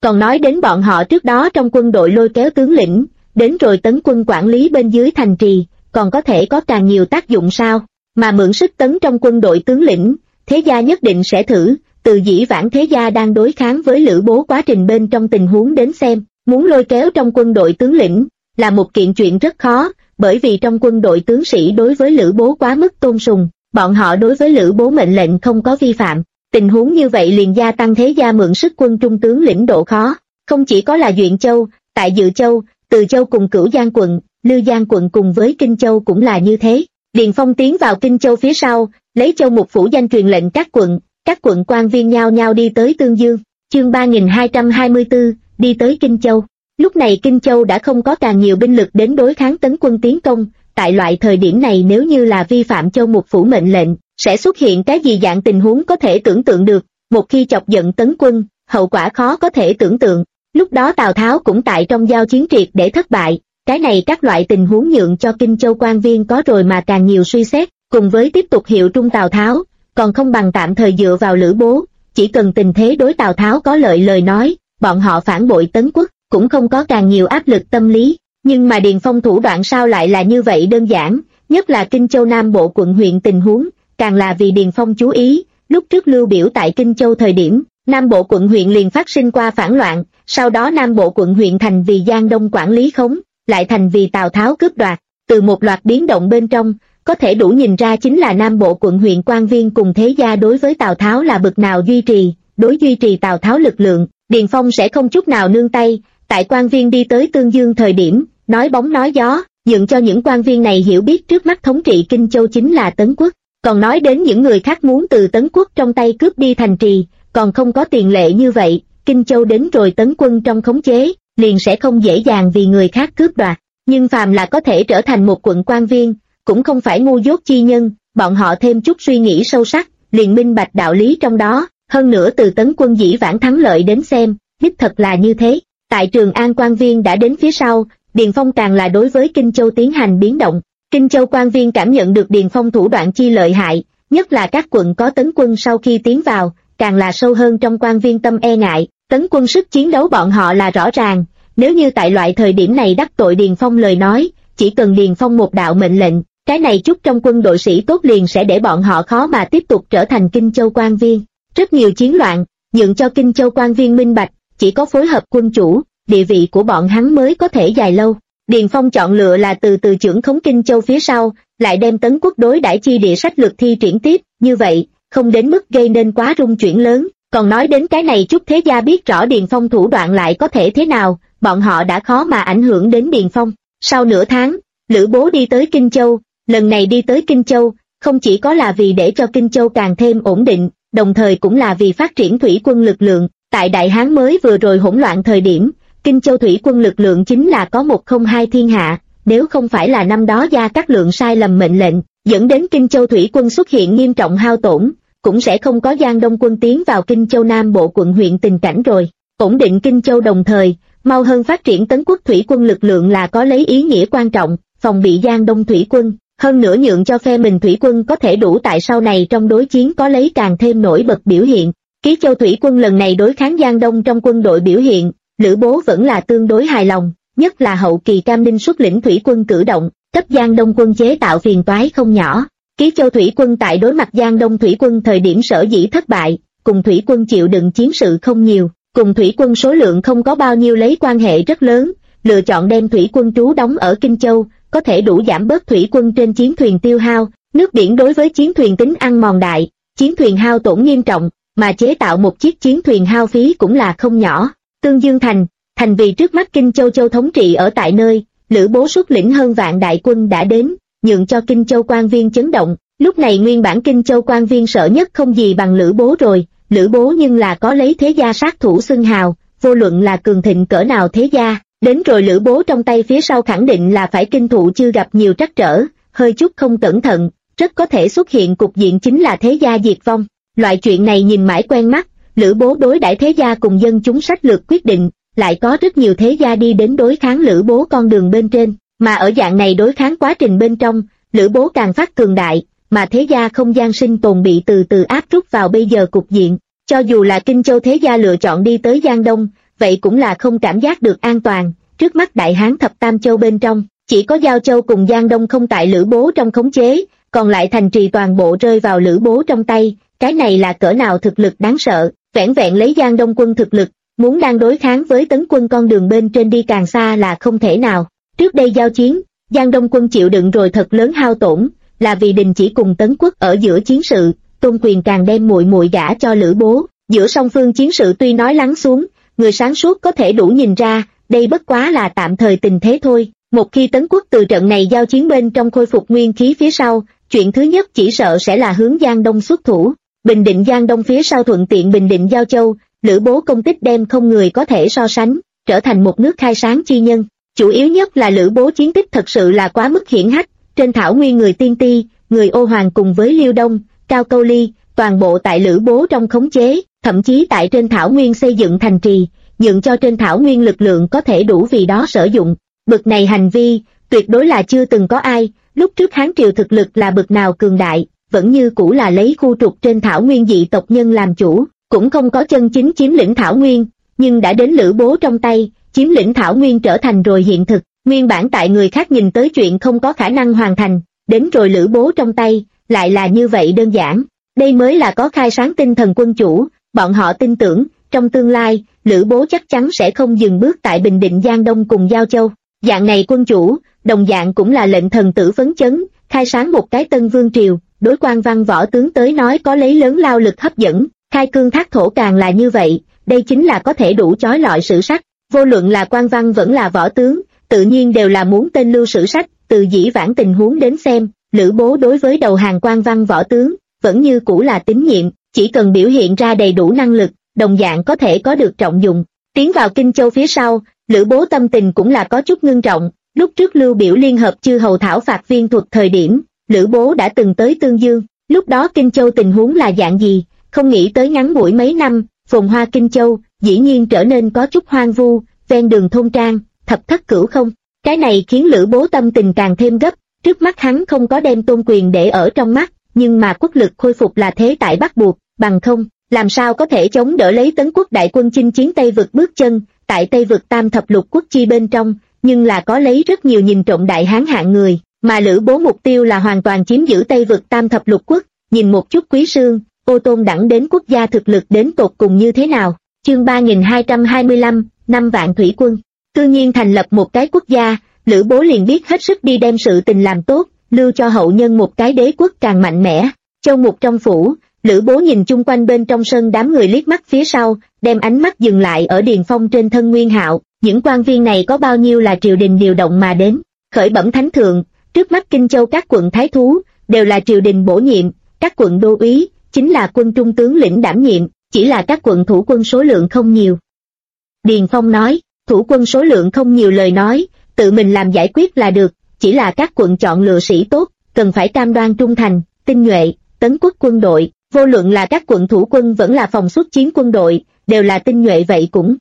Còn nói đến bọn họ trước đó trong quân đội lôi kéo tướng lĩnh, đến rồi tấn quân quản lý bên dưới thành trì, còn có thể có càng nhiều tác dụng sao? Mà mượn sức tấn trong quân đội tướng lĩnh, thế gia nhất định sẽ thử, từ dĩ vãng thế gia đang đối kháng với Lữ Bố quá trình bên trong tình huống đến xem, muốn lôi kéo trong quân đội tướng lĩnh, là một kiện chuyện rất khó, bởi vì trong quân đội tướng sĩ đối với Lữ Bố quá mức tôn sùng, bọn họ đối với Lữ Bố mệnh lệnh không có vi phạm. Tình huống như vậy liền gia tăng thế gia mượn sức quân trung tướng lĩnh độ khó, không chỉ có là Duyện Châu, tại Dự Châu, Từ Châu cùng Cửu Giang quận, Lư Giang quận cùng với Kinh Châu cũng là như thế. Điền Phong tiến vào Kinh Châu phía sau, lấy Châu Mục phủ danh truyền lệnh các quận quan viên nhao nhao đi tới Tương Dương. Chương 3224, đi tới Kinh Châu. Lúc này Kinh Châu đã không có càng nhiều binh lực đến đối kháng tấn quân tiến công, tại loại thời điểm này nếu như là vi phạm Châu Mục phủ mệnh lệnh, sẽ xuất hiện cái gì dạng tình huống có thể tưởng tượng được, một khi chọc giận tấn quân, hậu quả khó có thể tưởng tượng. Lúc đó Tào Tháo cũng tại trong giao chiến triệt để thất bại, cái này các loại tình huống nhượng cho Kinh Châu quan viên có rồi mà càng nhiều suy xét, cùng với tiếp tục hiệu trung Tào Tháo, còn không bằng tạm thời dựa vào Lữ Bố, chỉ cần tình thế đối Tào Tháo có lợi lời nói, bọn họ phản bội tấn quốc, cũng không có càng nhiều áp lực tâm lý. Nhưng mà Điền Phong thủ đoạn sao lại là như vậy đơn giản, nhất là Kinh Châu Nam Bộ quận huyện tình huống, càng là vì Điền Phong chú ý, lúc trước lưu biểu tại Kinh Châu thời điểm, Nam Bộ quận huyện liền phát sinh qua phản loạn, sau đó Nam Bộ quận huyện thành vì Giang Đông quản lý khống, lại thành vì Tào Tháo cướp đoạt, từ một loạt biến động bên trong, có thể đủ nhìn ra chính là Nam Bộ quận huyện quan viên cùng thế gia đối với Tào Tháo là bực nào duy trì, đối duy trì Tào Tháo lực lượng, Điền Phong sẽ không chút nào nương tay, tại quan viên đi tới Tương Dương thời điểm, nói bóng nói gió, dựng cho những quan viên này hiểu biết trước mắt thống trị Kinh Châu chính là Tấn Quốc, còn nói đến những người khác muốn từ Tấn Quốc trong tay cướp đi thành trì, còn không có tiền lệ như vậy, Kinh Châu đến rồi tấn quân trong khống chế, liền sẽ không dễ dàng vì người khác cướp đoạt, nhưng phàm là có thể trở thành một quận quan viên, cũng không phải ngu dốt chi nhân, bọn họ thêm chút suy nghĩ sâu sắc, liền minh bạch đạo lý trong đó, hơn nữa từ tấn quân dĩ vãng thắng lợi đến xem, đích thật là như thế. Tại Trường An quan viên đã đến phía sau, Điền Phong càng là đối với Kinh Châu tiến hành biến động. Kinh Châu quan viên cảm nhận được Điền Phong thủ đoạn chi lợi hại, nhất là các quận có tấn quân sau khi tiến vào, càng là sâu hơn trong quan viên tâm e ngại, tấn quân sức chiến đấu bọn họ là rõ ràng, nếu như tại loại thời điểm này đắc tội Điền Phong lời nói, chỉ cần Điền Phong một đạo mệnh lệnh, cái này chút trong quân đội sĩ tốt liền sẽ để bọn họ khó mà tiếp tục trở thành Kinh Châu quan viên. Rất nhiều chiến loạn, nhượng cho Kinh Châu quan viên minh bạch, chỉ có phối hợp quân chủ, địa vị của bọn hắn mới có thể dài lâu. Điền Phong chọn lựa là từ từ trưởng khống Kinh Châu phía sau, lại đem tấn quốc đối đãi chi địa sách lược thi triển tiếp, như vậy, không đến mức gây nên quá rung chuyển lớn. Còn nói đến cái này chút thế gia biết rõ Điền Phong thủ đoạn lại có thể thế nào, bọn họ đã khó mà ảnh hưởng đến Điền Phong. Sau nửa tháng, Lữ Bố đi tới Kinh Châu, lần này đi tới Kinh Châu, không chỉ có là vì để cho Kinh Châu càng thêm ổn định, đồng thời cũng là vì phát triển thủy quân lực lượng. Tại Đại Hán mới vừa rồi hỗn loạn thời điểm, Kinh Châu thủy quân lực lượng chính là có 102 thiên hạ, nếu không phải là năm đó Gia Cát Lượng sai lầm mệnh lệnh, dẫn đến Kinh Châu thủy quân xuất hiện nghiêm trọng hao tổn, cũng sẽ không có Giang Đông quân tiến vào Kinh Châu Nam Bộ quận huyện tình cảnh rồi. Ổn định Kinh Châu đồng thời, mau hơn phát triển tấn quốc thủy quân lực lượng là có lấy ý nghĩa quan trọng, phòng bị Giang Đông thủy quân, hơn nữa nhượng cho phe mình thủy quân có thể đủ tại sau này trong đối chiến có lấy càng thêm nổi bật biểu hiện. Ký Châu thủy quân lần này đối kháng Giang Đông trong quân đội biểu hiện, Lữ Bố vẫn là tương đối hài lòng, nhất là hậu kỳ Cam Ninh xuất lĩnh thủy quân cử động, cấp Giang Đông quân chế tạo phiền toái không nhỏ. Ký Châu thủy quân tại đối mặt Giang Đông thủy quân thời điểm sở dĩ thất bại, cùng thủy quân chịu đựng chiến sự không nhiều, cùng thủy quân số lượng không có bao nhiêu lấy quan hệ rất lớn, lựa chọn đem thủy quân trú đóng ở Kinh Châu, có thể đủ giảm bớt thủy quân trên chiến thuyền tiêu hao, nước biển đối với chiến thuyền tính ăn mòn đại, chiến thuyền hao tổn nghiêm trọng, mà chế tạo một chiếc chiến thuyền hao phí cũng là không nhỏ. Tương Dương thành vì trước mắt Kinh Châu châu thống trị ở tại nơi, Lữ Bố xuất lĩnh hơn vạn đại quân đã đến, nhượng cho Kinh Châu quan viên chấn động. Lúc này nguyên bản Kinh Châu quan viên sợ nhất không gì bằng Lữ Bố rồi, Lữ Bố nhưng là có lấy thế gia sát thủ xưng hào, vô luận là cường thịnh cỡ nào thế gia, đến rồi Lữ Bố trong tay phía sau khẳng định là phải kinh thụ chưa gặp nhiều trắc trở, hơi chút không cẩn thận, rất có thể xuất hiện cục diện chính là thế gia diệt vong. Loại chuyện này nhìn mãi quen mắt, Lữ Bố đối đãi thế gia cùng dân chúng sách lược quyết định, lại có rất nhiều thế gia đi đến đối kháng Lữ Bố con đường bên trên, mà ở dạng này đối kháng quá trình bên trong, Lữ Bố càng phát cường đại, mà thế gia không gian sinh tồn bị từ từ áp rút vào bây giờ cục diện. Cho dù là Kinh Châu thế gia lựa chọn đi tới Giang Đông, vậy cũng là không cảm giác được an toàn. Trước mắt Đại Hán thập tam châu bên trong, chỉ có Giao Châu cùng Giang Đông không tại Lữ Bố trong khống chế, còn lại thành trì toàn bộ rơi vào Lữ Bố trong tay. Cái này là cỡ nào thực lực đáng sợ. Vẻn vẹn lấy Giang Đông quân thực lực, muốn đang đối kháng với Tấn quân con đường bên trên đi càng xa là không thể nào. Trước đây giao chiến, Giang Đông quân chịu đựng rồi thật lớn hao tổn, là vì đình chỉ cùng Tấn quốc ở giữa chiến sự. Tôn Quyền càng đem muội muội gả cho Lữ Bố. Giữa song phương chiến sự tuy nói lắng xuống, người sáng suốt có thể đủ nhìn ra, đây bất quá là tạm thời tình thế thôi. Một khi Tấn quốc từ trận này giao chiến bên trong khôi phục nguyên khí phía sau, chuyện thứ nhất chỉ sợ sẽ là hướng Giang Đông xuất thủ. Bình định Giang Đông phía sau thuận tiện bình định Giao Châu. Lữ Bố công tích đem không người có thể so sánh, trở thành một nước khai sáng chi nhân. Chủ yếu nhất là Lữ Bố chiến tích thật sự là quá mức hiển hách, trên thảo nguyên người Tiên Ti, người Ô Hoàng cùng với Liêu Đông, Cao Câu Ly, toàn bộ tại Lữ Bố trong khống chế, thậm chí tại trên thảo nguyên xây dựng thành trì, nhượng cho trên thảo nguyên lực lượng có thể đủ vì đó sử dụng. Bực này hành vi, tuyệt đối là chưa từng có ai. Lúc trước Hán Triều thực lực là bực nào cường đại, vẫn như cũ là lấy khu trục trên thảo nguyên dị tộc nhân làm chủ, cũng không có chân chính chiếm lĩnh thảo nguyên, nhưng đã đến Lữ Bố trong tay, chiếm lĩnh thảo nguyên trở thành rồi hiện thực. Nguyên bản tại người khác nhìn tới chuyện không có khả năng hoàn thành, đến rồi Lữ Bố trong tay, lại là như vậy đơn giản. Đây mới là có khai sáng tinh thần quân chủ. Bọn họ tin tưởng, trong tương lai, Lữ Bố chắc chắn sẽ không dừng bước tại bình định Giang Đông cùng Giao Châu. Dạng này quân chủ, đồng dạng cũng là lệnh thần tử phấn chấn, khai sáng một cái tân vương triều. Đối quan văn võ tướng tới nói có lấy lớn lao lực hấp dẫn, khai cương thác thổ càng là như vậy, đây chính là có thể đủ chói lọi sử sách. Vô luận là quan văn vẫn là võ tướng, tự nhiên đều là muốn tên lưu sử sách. Từ dĩ vãng tình huống đến xem, Lữ Bố đối với đầu hàng quan văn võ tướng, vẫn như cũ là tín nhiệm, chỉ cần biểu hiện ra đầy đủ năng lực, đồng dạng có thể có được trọng dụng. Tiến vào Kinh Châu phía sau, Lữ Bố tâm tình cũng là có chút ngưng trọng. Lúc trước Lưu Biểu liên hợp chư hầu thảo phạt Viên Thuật thời điểm, Lữ Bố đã từng tới Tương Dương. Lúc đó Kinh Châu tình huống là dạng gì, không nghĩ tới ngắn ngủi mấy năm, phồn hoa Kinh Châu dĩ nhiên trở nên có chút hoang vu, ven đường thôn trang, thập thất cửu không. Cái này khiến Lữ Bố tâm tình càng thêm gấp. Trước mắt hắn không có đem Tôn Quyền để ở trong mắt, nhưng mà quốc lực khôi phục là thế tại bắt buộc, bằng không, làm sao có thể chống đỡ lấy Tấn quốc đại quân chinh chiến Tây vực bước chân. Tại Tây vực tam thập lục quốc chi bên trong, nhưng là có lấy rất nhiều nhìn trộm Đại Hán hạng người, mà Lữ Bố mục tiêu là hoàn toàn chiếm giữ Tây vực tam thập lục quốc. Nhìn một chút Quý Sương, Ô Tôn đẳng đến quốc gia thực lực đến tột cùng như thế nào. Chương 3225, 5 vạn thủy quân. Cư nhiên thành lập một cái quốc gia, Lữ Bố liền biết hết sức đi đem sự tình làm tốt, lưu cho hậu nhân một cái đế quốc càng mạnh mẽ. Châu mục trong phủ, Lữ Bố nhìn chung quanh bên trong sân đám người liếc mắt phía sau, đem ánh mắt dừng lại ở Điền Phong trên thân Nguyên Hạo. Những quan viên này có bao nhiêu là triều đình điều động mà đến, khởi bẩm thánh thượng, trước mắt Kinh Châu các quận thái thú, đều là triều đình bổ nhiệm, các quận đô úy, chính là quân trung tướng lĩnh đảm nhiệm, chỉ là các quận thủ quân số lượng không nhiều. Điền Phong nói, thủ quân số lượng không nhiều lời nói, tự mình làm giải quyết là được, chỉ là các quận chọn lựa sĩ tốt, cần phải cam đoan trung thành, tinh nhuệ, Tấn quốc quân đội, vô luận là các quận thủ quân vẫn là phòng xuất chiến quân đội, đều là tinh nhuệ vậy cũng.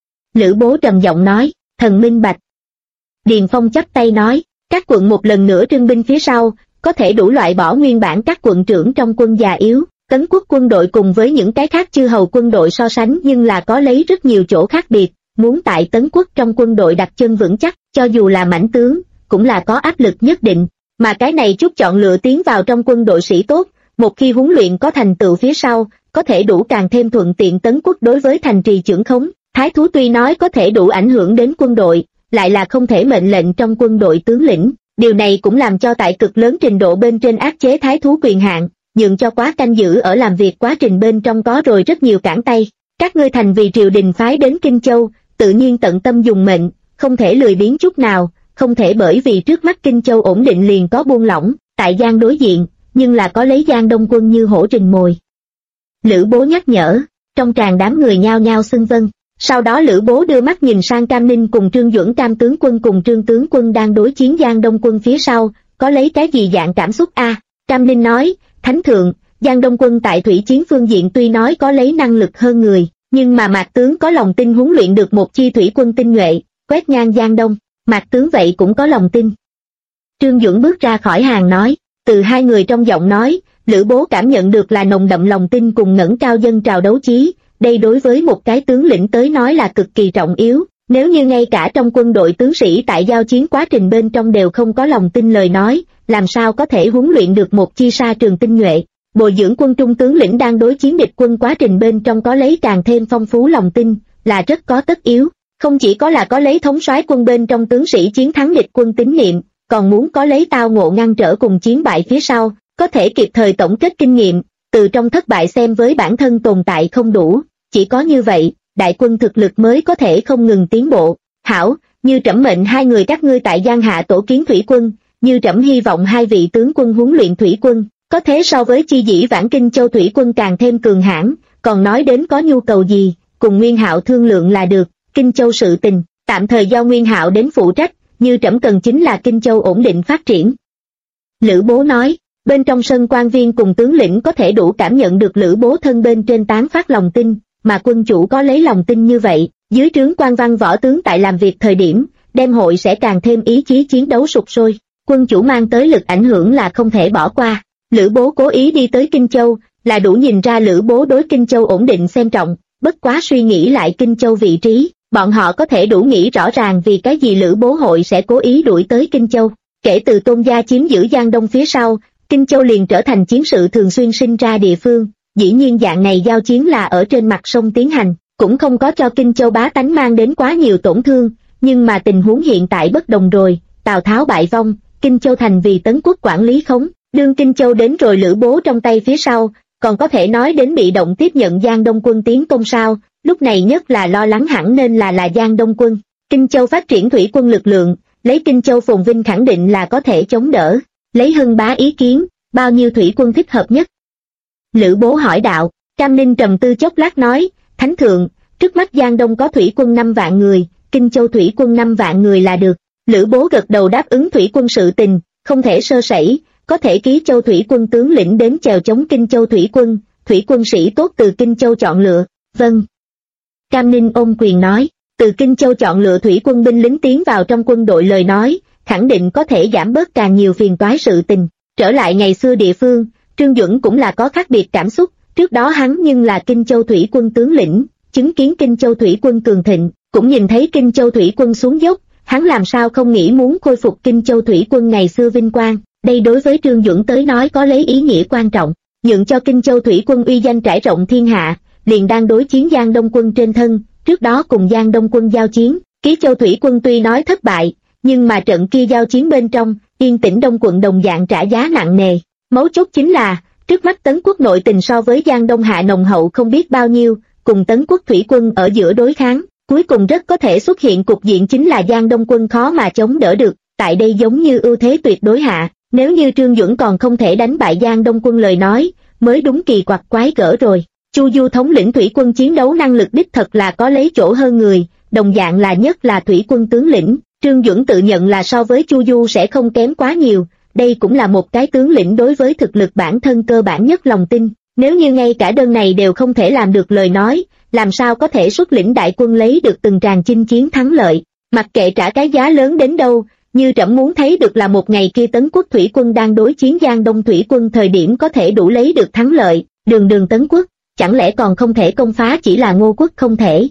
Lữ Bố trầm giọng nói, thần minh bạch. Điền Phong chắp tay nói, các quận một lần nữa trưng binh phía sau, có thể đủ loại bỏ nguyên bản các quận trưởng trong quân già yếu. Tấn quốc quân đội cùng với những cái khác chư hầu quân đội so sánh nhưng là có lấy rất nhiều chỗ khác biệt, muốn tại Tấn quốc trong quân đội đặt chân vững chắc, cho dù là mãnh tướng, cũng là có áp lực nhất định, mà cái này chút chọn lựa tiến vào trong quân đội sĩ tốt, một khi huấn luyện có thành tựu phía sau, có thể đủ càng thêm thuận tiện Tấn quốc đối với thành trì chưởng khống. Thái thú tuy nói có thể đủ ảnh hưởng đến quân đội, lại là không thể mệnh lệnh trong quân đội tướng lĩnh, điều này cũng làm cho tại cực lớn trình độ bên trên áp chế thái thú quyền hạn, nhường cho quá canh giữ ở làm việc quá trình bên trong có rồi rất nhiều cản tay. Các ngươi thành vì triều đình phái đến Kinh Châu, tự nhiên tận tâm dùng mệnh, không thể lười biếng chút nào, không thể bởi vì trước mắt Kinh Châu ổn định liền có buông lỏng. Tại Giang đối diện, nhưng là có lấy Giang Đông quân như hổ rình mồi. Lữ Bố nhắc nhở, trong tràng đám người nhao nhao xưng vâng. Sau đó Lữ Bố đưa mắt nhìn sang Cam Ninh cùng Trương Duẩn Cam tướng quân cùng Trương tướng quân đang đối chiến Giang Đông quân phía sau, có lấy cái gì dạng cảm xúc a? Cam Ninh nói, thánh thượng, Giang Đông quân tại thủy chiến phương diện tuy nói có lấy năng lực hơn người, nhưng mà Mạc tướng có lòng tin huấn luyện được một chi thủy quân tinh nhuệ, quét ngang Giang Đông, Mạc tướng vậy cũng có lòng tin. Trương Duẩn bước ra khỏi hàng nói, từ hai người trong giọng nói, Lữ Bố cảm nhận được là nồng đậm lòng tin cùng ngẩng cao dân trào đấu chí, đây đối với một cái tướng lĩnh tới nói là cực kỳ trọng yếu. Nếu như ngay cả trong quân đội tướng sĩ tại giao chiến quá trình bên trong đều không có lòng tin lời nói, làm sao có thể huấn luyện được một chi sa trường tinh nhuệ. Bồi dưỡng quân trung tướng lĩnh đang đối chiến địch quân quá trình bên trong có lấy càng thêm phong phú lòng tin, là rất có tất yếu. Không chỉ có là có lấy thống soái quân bên trong tướng sĩ chiến thắng địch quân tín niệm, còn muốn có lấy tao ngộ ngăn trở cùng chiến bại phía sau, có thể kịp thời tổng kết kinh nghiệm, từ trong thất bại xem với bản thân tồn tại không đủ, chỉ có như vậy, đại quân thực lực mới có thể không ngừng tiến bộ. Hảo, như trẫm mệnh hai người các ngươi tại Giang Hạ tổ kiến thủy quân, như trẫm hy vọng hai vị tướng quân huấn luyện thủy quân, có thế so với chi dĩ vãng Kinh Châu thủy quân càng thêm cường hãn, còn nói đến có nhu cầu gì, cùng Nguyên Hạo thương lượng là được. Kinh Châu sự tình, tạm thời do Nguyên Hạo đến phụ trách, như trẫm cần chính là Kinh Châu ổn định phát triển. Lữ Bố nói, bên trong sân quan viên cùng tướng lĩnh có thể đủ cảm nhận được Lữ Bố thân bên trên tán phát lòng tin, mà quân chủ có lấy lòng tin như vậy, dưới trướng quan văn võ tướng tại làm việc thời điểm, đem hội sẽ càng thêm ý chí chiến đấu sục sôi. Quân chủ mang tới lực ảnh hưởng là không thể bỏ qua. Lữ Bố cố ý đi tới Kinh Châu, là đủ nhìn ra Lữ Bố đối Kinh Châu ổn định xem trọng, bất quá suy nghĩ lại Kinh Châu vị trí, bọn họ có thể đủ nghĩ rõ ràng vì cái gì Lữ Bố hội sẽ cố ý đuổi tới Kinh Châu. Kể từ Tôn gia chiếm giữ Giang Đông phía sau, Kinh Châu liền trở thành chiến sự thường xuyên sinh ra địa phương, dĩ nhiên dạng này giao chiến là ở trên mặt sông tiến hành, cũng không có cho Kinh Châu bá tánh mang đến quá nhiều tổn thương, nhưng mà tình huống hiện tại bất đồng rồi, Tào Tháo bại vong, Kinh Châu thành vì Tấn Quốc quản lý khống, đương Kinh Châu đến rồi Lữ Bố trong tay phía sau, còn có thể nói đến bị động tiếp nhận Giang Đông quân tiến công sao, lúc này nhất là lo lắng hẳn nên là Giang Đông quân. Kinh Châu phát triển thủy quân lực lượng, lấy Kinh Châu phồn vinh khẳng định là có thể chống đỡ, lấy Hưng bá ý kiến, bao nhiêu thủy quân thích hợp nhất? Lữ Bố hỏi đạo. Cam Ninh trầm tư chốc lát nói, Thánh thượng, trước mắt Giang Đông có thủy quân 5 vạn người, Kinh Châu thủy quân 5 vạn người là được. Lữ Bố gật đầu đáp ứng thủy quân sự tình, không thể sơ sẩy, có thể ký Châu thủy quân tướng lĩnh đến chèo chống Kinh Châu thủy quân sĩ tốt từ Kinh Châu chọn lựa. Vâng. Cam Ninh ôm quyền nói, từ Kinh Châu chọn lựa thủy quân binh lính tiến vào trong quân đội lời nói, khẳng định có thể giảm bớt càng nhiều phiền toái sự tình. Trở lại ngày xưa địa phương, Trương Duẩn cũng là có khác biệt cảm xúc, trước đó hắn nhưng là Kinh Châu thủy quân tướng lĩnh, chứng kiến Kinh Châu thủy quân cường thịnh, cũng nhìn thấy Kinh Châu thủy quân xuống dốc, hắn làm sao không nghĩ muốn khôi phục Kinh Châu thủy quân ngày xưa vinh quang, đây đối với Trương Duẩn tới nói có lấy ý nghĩa quan trọng, nhượng cho Kinh Châu thủy quân uy danh trải rộng thiên hạ, liền đang đối chiến Giang Đông quân trên thân, trước đó cùng Giang Đông quân giao chiến, Ký Châu thủy quân tuy nói thất bại, nhưng mà trận kia giao chiến bên trong, Yên Tĩnh Đông quận đồng dạng trả giá nặng nề. Mấu chốt chính là, trước mắt Tấn Quốc nội tình so với Giang Đông hạ nồng hậu không biết bao nhiêu, cùng Tấn Quốc thủy quân ở giữa đối kháng, cuối cùng rất có thể xuất hiện cục diện chính là Giang Đông quân khó mà chống đỡ được, tại đây giống như ưu thế tuyệt đối hạ, nếu như Trương Duẩn còn không thể đánh bại Giang Đông quân lời nói, mới đúng kỳ quặc quái gở rồi. Chu Du thống lĩnh thủy quân chiến đấu năng lực đích thật là có lấy chỗ hơn người, đồng dạng là nhất là thủy quân tướng lĩnh, Trương Duẩn tự nhận là so với Chu Du sẽ không kém quá nhiều, đây cũng là một cái tướng lĩnh đối với thực lực bản thân cơ bản nhất lòng tin, nếu như ngay cả đơn này đều không thể làm được lời nói, làm sao có thể xuất lĩnh đại quân lấy được từng tràng chinh chiến thắng lợi, mặc kệ trả cái giá lớn đến đâu, như trẫm muốn thấy được là một ngày kia Tấn Quốc thủy quân đang đối chiến Giang Đông thủy quân thời điểm có thể đủ lấy được thắng lợi, đường Tấn Quốc, chẳng lẽ còn không thể công phá chỉ là Ngô quốc không thể.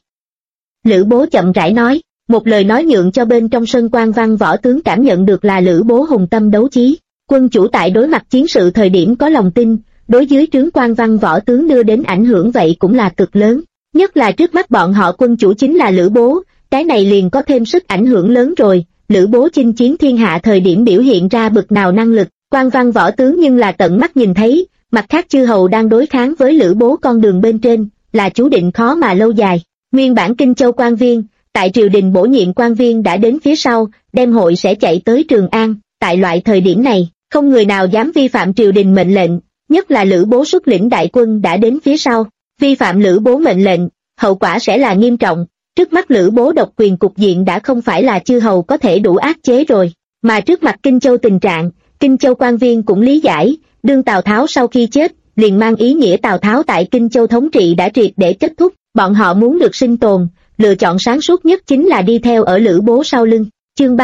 Lữ Bố chậm rãi nói, một lời nói nhượng cho bên trong sân quan văn võ tướng cảm nhận được là Lữ Bố hùng tâm đấu chí, quân chủ tại đối mặt chiến sự thời điểm có lòng tin, đối dưới trướng quan văn võ tướng đưa đến ảnh hưởng vậy cũng là cực lớn, nhất là trước mắt bọn họ quân chủ chính là Lữ Bố, cái này liền có thêm sức ảnh hưởng lớn rồi. Lữ Bố chinh chiến thiên hạ thời điểm biểu hiện ra bực nào năng lực, quan văn võ tướng nhưng là tận mắt nhìn thấy, mặt khác chư hầu đang đối kháng với Lữ Bố con đường bên trên, là chú định khó mà lâu dài. Nguyên bản Kinh Châu quan viên, tại triều đình bổ nhiệm quan viên đã đến phía sau, đem hội sẽ chạy tới Trường An, tại loại thời điểm này, không người nào dám vi phạm triều đình mệnh lệnh, nhất là Lữ Bố xuất lĩnh đại quân đã đến phía sau, vi phạm Lữ Bố mệnh lệnh, hậu quả sẽ là nghiêm trọng. Trước mắt Lữ Bố độc quyền cục diện đã không phải là chư hầu có thể đủ áp chế rồi, mà trước mặt Kinh Châu tình trạng, Kinh Châu quan viên cũng lý giải, đương Tào Tháo sau khi chết, liền mang ý nghĩa Tào Tháo tại Kinh Châu thống trị đã triệt để kết thúc, bọn họ muốn được sinh tồn, lựa chọn sáng suốt nhất chính là đi theo ở Lữ Bố sau lưng. Chương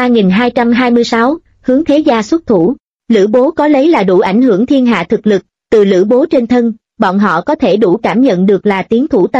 3226, hướng thế gia xuất thủ. Lữ Bố có lấy là đủ ảnh hưởng thiên hạ thực lực, từ Lữ Bố trên thân, bọn họ có thể đủ cảm nhận được là tiến thủ tâm,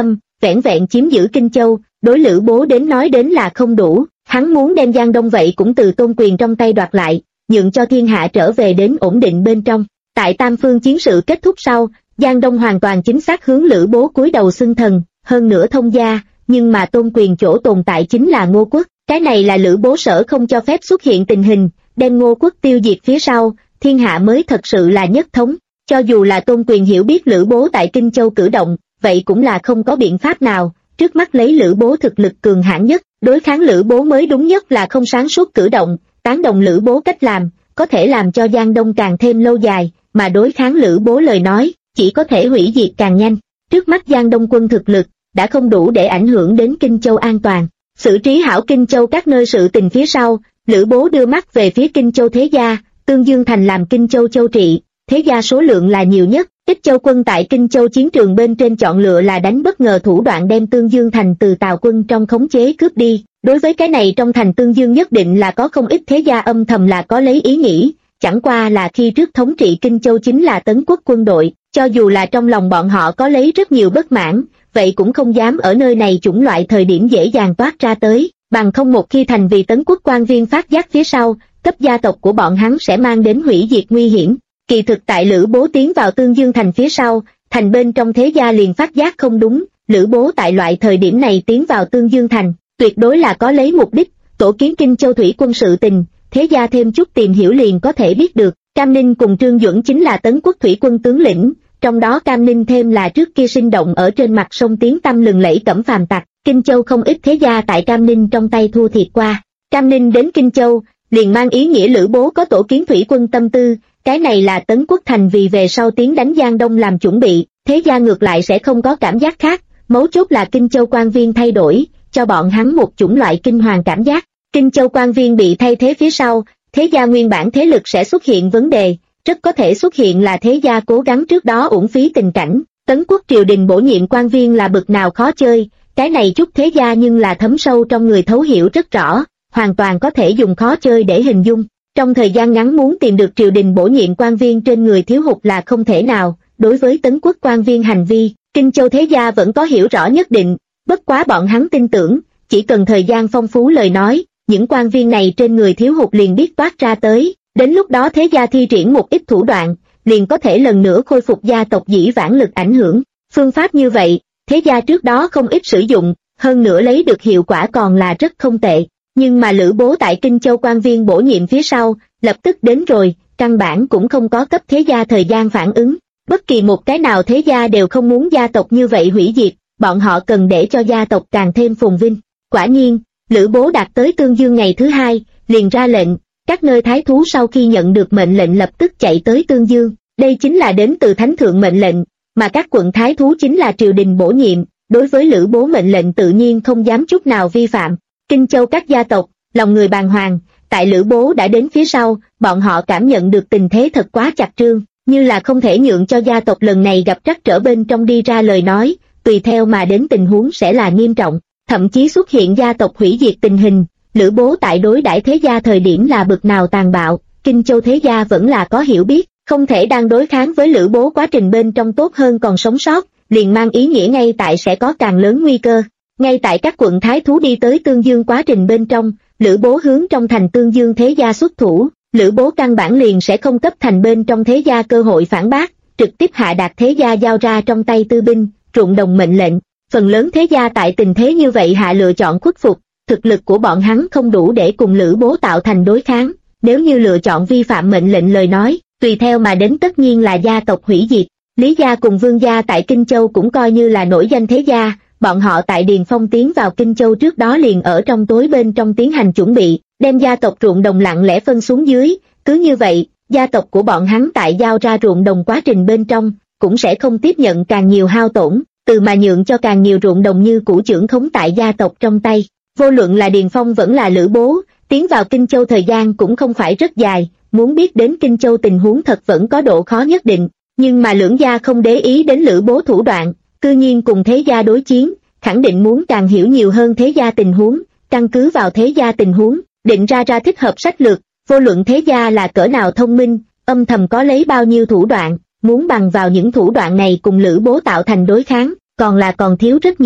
vẻn vẹn chiếm giữ Kinh Châu, đối Lữ Bố đến nói đến là không đủ, hắn muốn đem Giang Đông vậy cũng từ Tôn Quyền trong tay đoạt lại, nhượng cho thiên hạ trở về đến ổn định bên trong. Tại Tam Phương chiến sự kết thúc sau, Giang Đông hoàn toàn chính xác hướng Lữ Bố cúi đầu xưng thần, hơn nữa thông gia, nhưng mà Tôn Quyền chỗ tồn tại chính là Ngô Quốc, cái này là Lữ Bố sở không cho phép xuất hiện tình hình, đem Ngô Quốc tiêu diệt phía sau, thiên hạ mới thật sự là nhất thống. Cho dù là Tôn Quyền hiểu biết Lữ Bố tại Kinh Châu cử động, vậy cũng là không có biện pháp nào, trước mắt lấy Lữ Bố thực lực cường hãn nhất, đối kháng Lữ Bố mới đúng nhất là không sáng suốt cử động, tán đồng Lữ Bố cách làm, có thể làm cho Giang Đông càng thêm lâu dài, mà đối kháng Lữ Bố lời nói, chỉ có thể hủy diệt càng nhanh. Trước mắt Giang Đông quân thực lực, đã không đủ để ảnh hưởng đến Kinh Châu an toàn. Xử trí hảo Kinh Châu các nơi sự tình phía sau, Lữ Bố đưa mắt về phía Kinh Châu thế gia, Tương Dương Thành làm Kinh Châu châu trị, thế gia số lượng là nhiều nhất, Ích Châu quân tại Kinh Châu chiến trường bên trên chọn lựa là đánh bất ngờ thủ đoạn đem Tương Dương Thành từ Tào quân trong khống chế cướp đi. Đối với cái này trong thành Tương Dương nhất định là có không ít thế gia âm thầm là có lấy ý nghĩ, chẳng qua là khi trước thống trị Kinh Châu chính là Tấn quốc quân đội, cho dù là trong lòng bọn họ có lấy rất nhiều bất mãn, vậy cũng không dám ở nơi này chủng loại thời điểm dễ dàng toát ra tới, bằng không một khi thành vì Tấn quốc quan viên phát giác phía sau, cấp gia tộc của bọn hắn sẽ mang đến hủy diệt nguy hiểm. Kỳ thực tại Lữ Bố tiến vào Tương Dương Thành phía sau, thành bên trong thế gia liền phát giác không đúng, Lữ Bố tại loại thời điểm này tiến vào Tương Dương Thành, tuyệt đối là có lấy mục đích, tổ kiến Kinh Châu thủy quân sự tình, thế gia thêm chút tìm hiểu liền có thể biết được, Cam Ninh cùng Trương Duẩn chính là Tấn quốc thủy quân tướng lĩnh, trong đó Cam Ninh thêm là trước kia sinh động ở trên mặt sông tiếng tăm lừng lẫy Cẩm Phàm tặc, Kinh Châu không ít thế gia tại Cam Ninh trong tay thua thiệt qua. Cam Ninh đến Kinh Châu, liền mang ý nghĩa Lữ Bố có tổ kiến thủy quân tâm tư, cái này là Tấn quốc thành vì về sau tiến đánh Giang Đông làm chuẩn bị, thế gia ngược lại sẽ không có cảm giác khác, mấu chốt là Kinh Châu quan viên thay đổi, cho bọn hắn một chủng loại kinh hoàng cảm giác. Kinh Châu quan viên bị thay thế phía sau, thế gia nguyên bản thế lực sẽ xuất hiện vấn đề, rất có thể xuất hiện là thế gia cố gắng trước đó uổng phí tình cảnh. Tấn quốc triều đình bổ nhiệm quan viên là bực nào khó chơi, cái này chút thế gia nhưng là thấm sâu trong người thấu hiểu rất rõ, hoàn toàn có thể dùng khó chơi để hình dung. Trong thời gian ngắn muốn tìm được triều đình bổ nhiệm quan viên trên người thiếu hụt là không thể nào, đối với Tấn quốc quan viên hành vi, Kinh Châu thế gia vẫn có hiểu rõ nhất định, bất quá bọn hắn tin tưởng, chỉ cần thời gian phong phú lời nói, những quan viên này trên người thiếu hụt liền biết toát ra tới, đến lúc đó thế gia thi triển một ít thủ đoạn, liền có thể lần nữa khôi phục gia tộc dĩ vãng lực ảnh hưởng. Phương pháp như vậy, thế gia trước đó không ít sử dụng, hơn nữa lấy được hiệu quả còn là rất không tệ. Nhưng mà Lữ Bố tại Kinh Châu quan viên bổ nhiệm phía sau, lập tức đến rồi, căn bản cũng không có cấp thế gia thời gian phản ứng. Bất kỳ một cái nào thế gia đều không muốn gia tộc như vậy hủy diệt, bọn họ cần để cho gia tộc càng thêm phồn vinh. Quả nhiên, Lữ Bố đạt tới Tương Dương ngày thứ hai, liền ra lệnh, các nơi thái thú sau khi nhận được mệnh lệnh lập tức chạy tới Tương Dương. Đây chính là đến từ Thánh Thượng mệnh lệnh, mà các quận thái thú chính là triều đình bổ nhiệm, đối với Lữ Bố mệnh lệnh tự nhiên không dám chút nào vi phạm. Kinh Châu các gia tộc, lòng người bàng hoàng, tại Lữ Bố đã đến phía sau, bọn họ cảm nhận được tình thế thật quá chặt trương, như là không thể nhượng cho gia tộc lần này gặp trắc trở bên trong đi ra lời nói, tùy theo mà đến tình huống sẽ là nghiêm trọng, thậm chí xuất hiện gia tộc hủy diệt tình hình. Lữ Bố tại đối đãi thế gia thời điểm là bực nào tàn bạo, Kinh Châu thế gia vẫn là có hiểu biết, không thể đang đối kháng với Lữ Bố quá trình bên trong tốt hơn còn sống sót, liền mang ý nghĩa ngay tại sẽ có càng lớn nguy cơ. Ngay tại các quận thái thú đi tới Tương Dương quá trình bên trong, Lữ Bố hướng trong thành Tương Dương thế gia xuất thủ, Lữ Bố căn bản liền sẽ không cấp thành bên trong thế gia cơ hội phản bác, trực tiếp hạ đạt thế gia giao ra trong tay tư binh, ruộng đồng mệnh lệnh. Phần lớn thế gia tại tình thế như vậy hạ lựa chọn khuất phục, thực lực của bọn hắn không đủ để cùng Lữ Bố tạo thành đối kháng, nếu như lựa chọn vi phạm mệnh lệnh lời nói, tùy theo mà đến tất nhiên là gia tộc hủy diệt. Lý gia cùng Vương gia tại Kinh Châu cũng coi như là nổi danh thế gia, bọn họ tại Điền Phong tiến vào Kinh Châu trước đó liền ở trong tối bên trong tiến hành chuẩn bị, đem gia tộc ruộng đồng lặng lẽ phân xuống dưới, cứ như vậy, gia tộc của bọn hắn tại giao ra ruộng đồng quá trình bên trong, cũng sẽ không tiếp nhận càng nhiều hao tổn, từ mà nhượng cho càng nhiều ruộng đồng như cũ trưởng khống tại gia tộc trong tay. Vô luận là Điền Phong vẫn là Lữ Bố, tiến vào Kinh Châu thời gian cũng không phải rất dài, muốn biết đến Kinh Châu tình huống thật vẫn có độ khó nhất định, nhưng mà lưỡng gia không để ý đến Lữ Bố thủ đoạn, cư nhiên cùng thế gia đối chiến, khẳng định muốn càng hiểu nhiều hơn thế gia tình huống, căn cứ vào thế gia tình huống, định ra thích hợp sách lược, vô luận thế gia là cỡ nào thông minh, âm thầm có lấy bao nhiêu thủ đoạn, muốn bằng vào những thủ đoạn này cùng Lữ Bố tạo thành đối kháng, còn thiếu rất nhiều.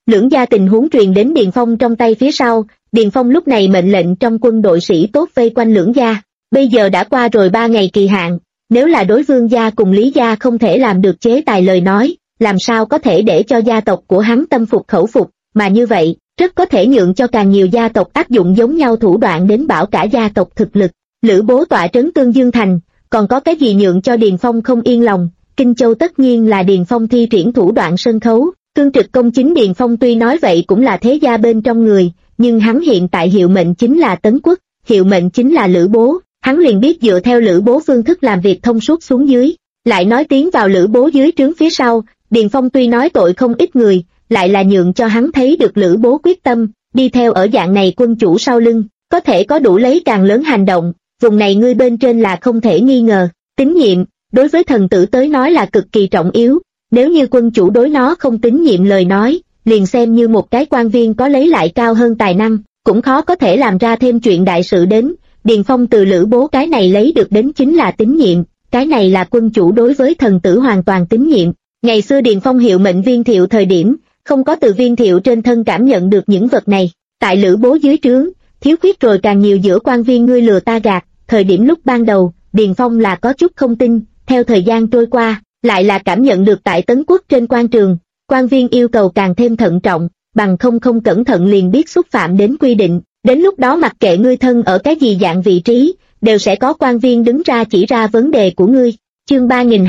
Lưỡng gia tình huống truyền đến Điền Phong trong tay phía sau, Điền Phong lúc này mệnh lệnh trong quân đội sĩ tốt vây quanh Lưỡng gia. Bây giờ đã qua rồi 3 ngày kỳ hạn, nếu là đối Vương gia cùng Lý gia không thể làm được chế tài lời nói, làm sao có thể để cho gia tộc của hắn tâm phục khẩu phục, mà như vậy, rất có thể nhượng cho càng nhiều gia tộc áp dụng giống nhau thủ đoạn đến bảo cả gia tộc thực lực. Lữ Bố tọa trấn Tương Dương Thành, còn có cái gì nhượng cho Điền Phong không yên lòng? Kinh Châu tất nhiên là Điền Phong thi triển thủ đoạn sân khấu. Cương trực công chính Điền Phong tuy nói vậy cũng là thế gia bên trong người, nhưng hắn hiện tại hiệu mệnh chính là Tấn Quốc, hiệu mệnh chính là Lữ Bố, hắn liền biết dựa theo Lữ Bố phương thức làm việc thông suốt xuống dưới. Lại nói tiến vào Lữ Bố dưới trướng phía sau, Điền Phong tuy nói tội không ít người, lại là nhượng cho hắn thấy được Lữ Bố quyết tâm, đi theo ở dạng này quân chủ sau lưng, có thể có đủ lấy càng lớn hành động, vùng này ngươi bên trên là không thể nghi ngờ. Tín nhiệm, đối với thần tử tới nói là cực kỳ trọng yếu, nếu như quân chủ đối nó không tín nhiệm lời nói, liền xem như một cái quan viên có lấy lại cao hơn tài năng, cũng khó có thể làm ra thêm chuyện đại sự đến. Điền Phong từ Lữ Bố cái này lấy được đến chính là tín nhiệm, cái này là quân chủ đối với thần tử hoàn toàn tín nhiệm. Ngày xưa Điền Phong hiệu mệnh Viên Thiệu thời điểm, không có từ Viên Thiệu trên thân cảm nhận được những vật này, tại Lữ Bố dưới trướng, thiếu khuyết rồi càng nhiều giữa quan viên ngươi lừa ta gạt, thời điểm lúc ban đầu, Điền Phong là có chút không tin, theo thời gian trôi qua, lại là cảm nhận được tại Tấn Quốc trên quan trường, quan viên yêu cầu càng thêm thận trọng, bằng không cẩn thận liền biết xúc phạm đến quy định, đến lúc đó mặc kệ ngươi thân ở cái gì dạng vị trí, đều sẽ có quan viên đứng ra chỉ ra vấn đề của ngươi. Chương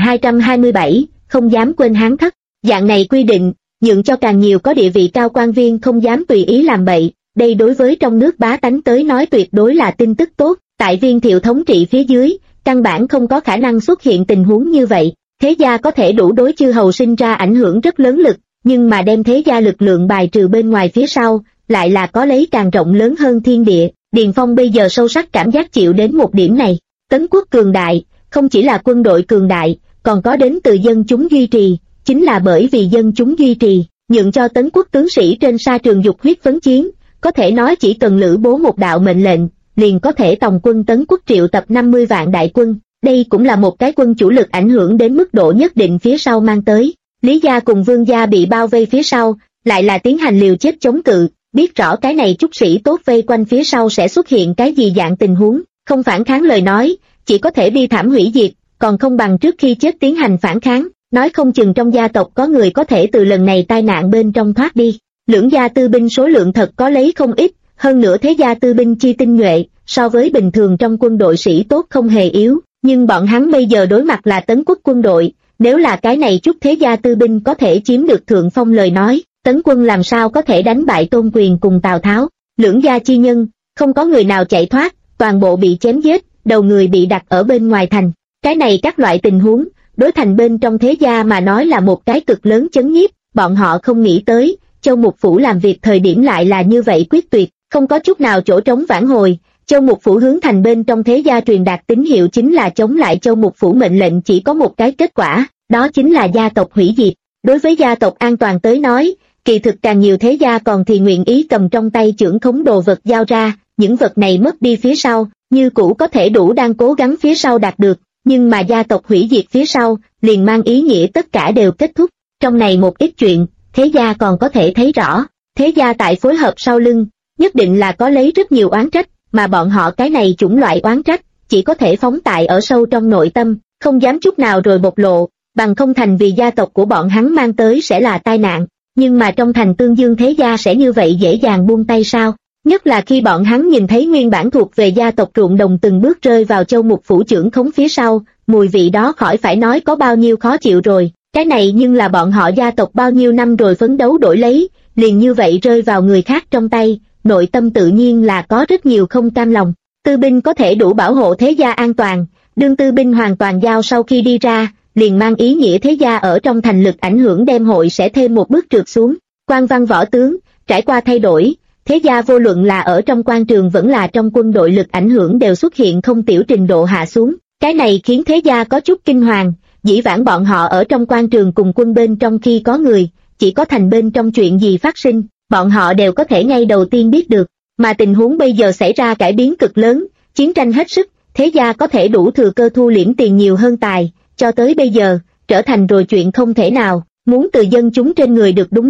3227, không dám quên Hán thất, dạng này quy định, nhượng cho càng nhiều có địa vị cao quan viên không dám tùy ý làm bậy, đây đối với trong nước bá tánh tới nói tuyệt đối là tin tức tốt, tại Viên Thiệu thống trị phía dưới, căn bản không có khả năng xuất hiện tình huống như vậy. Thế gia có thể đủ đối chư hầu sinh ra ảnh hưởng rất lớn lực, nhưng mà đem thế gia lực lượng bài trừ bên ngoài phía sau, lại là có lấy càng rộng lớn hơn thiên địa. Điền Phong bây giờ sâu sắc cảm giác chịu đến một điểm này, Tấn Quốc cường đại, không chỉ là quân đội cường đại, còn có đến từ dân chúng duy trì, chính là bởi vì dân chúng duy trì, nhượng cho Tấn Quốc tướng sĩ trên sa trường dục huyết phấn chiến, có thể nói chỉ cần Lữ Bố một đạo mệnh lệnh, liền có thể tổng quân Tấn Quốc triệu tập 50 vạn đại quân. Đây cũng là một cái quân chủ lực ảnh hưởng đến mức độ nhất định phía sau mang tới. Lý gia cùng Vương gia bị bao vây phía sau, lại là tiến hành liều chết chống cự, biết rõ cái này chút sĩ tốt vây quanh phía sau sẽ xuất hiện cái gì dạng tình huống, không phản kháng lời nói, chỉ có thể bi thảm hủy diệt, còn không bằng trước khi chết tiến hành phản kháng, nói không chừng trong gia tộc có người có thể từ lần này tai nạn bên trong thoát đi. Lưỡng gia tư binh số lượng thật có lấy không ít, hơn nữa thế gia tư binh chi tinh nhuệ, so với bình thường trong quân đội sĩ tốt không hề yếu. Nhưng bọn hắn bây giờ đối mặt là Tấn Quốc quân đội, nếu là cái này chút thế gia tư binh có thể chiếm được thượng phong lời nói, Tấn quân làm sao có thể đánh bại Tôn Quyền cùng Tào Tháo. Lưỡng gia chi nhân, không có người nào chạy thoát, toàn bộ bị chém giết, đầu người bị đặt ở bên ngoài thành. Cái này các loại tình huống, đối thành bên trong thế gia mà nói là một cái cực lớn chấn nhiếp, bọn họ không nghĩ tới, Châu Mục Phủ làm việc thời điểm lại là như vậy quyết tuyệt, không có chút nào chỗ trống vãn hồi. Châu Mục Phủ hướng thành bên trong thế gia truyền đạt tín hiệu chính là chống lại Châu Mục Phủ mệnh lệnh chỉ có một cái kết quả, đó chính là gia tộc hủy diệt. Đối với gia tộc an toàn tới nói, kỳ thực càng nhiều thế gia còn thì nguyện ý cầm trong tay chưởng khống đồ vật giao ra, những vật này mất đi phía sau, như cũ có thể đủ đang cố gắng phía sau đạt được, nhưng mà gia tộc hủy diệt phía sau, liền mang ý nghĩa tất cả đều kết thúc. Trong này một ít chuyện, thế gia còn có thể thấy rõ, thế gia tại phối hợp sau lưng, nhất định là có lấy rất nhiều oán trách, mà bọn họ cái này chủng loại oán trách, chỉ có thể phóng tại ở sâu trong nội tâm, không dám chút nào rồi bộc lộ, bằng không thành vì gia tộc của bọn hắn mang tới sẽ là tai nạn. Nhưng mà trong thành Tương Dương thế gia sẽ như vậy dễ dàng buông tay sao? Nhất là khi bọn hắn nhìn thấy nguyên bản thuộc về gia tộc ruộng đồng từng bước rơi vào Châu Mục Phủ trưởng khống phía sau, mùi vị đó khỏi phải nói có bao nhiêu khó chịu rồi. Cái này nhưng là bọn họ gia tộc bao nhiêu năm rồi phấn đấu đổi lấy, liền như vậy rơi vào người khác trong tay, nội tâm tự nhiên là có rất nhiều không cam lòng. Tư binh có thể đủ bảo hộ thế gia an toàn, đương tư binh hoàn toàn giao sau khi đi ra, liền mang ý nghĩa thế gia ở trong thành lực ảnh hưởng đem hội sẽ thêm một bước trượt xuống. Quan văn võ tướng, trải qua thay đổi, thế gia vô luận là ở trong quan trường vẫn là trong quân đội lực ảnh hưởng đều xuất hiện không tiểu trình độ hạ xuống. Cái này khiến thế gia có chút kinh hoàng, dĩ vãng bọn họ ở trong quan trường cùng quân bên trong khi có người, chỉ có thành bên trong chuyện gì phát sinh, bọn họ đều có thể ngay đầu tiên biết được, mà tình huống bây giờ xảy ra cải biến cực lớn, chiến tranh hết sức, thế gia có thể đủ thừa cơ thu liễm tiền nhiều hơn tài, cho tới bây giờ, trở thành rồi chuyện không thể nào, muốn từ dân chúng trên người được đúng lúc,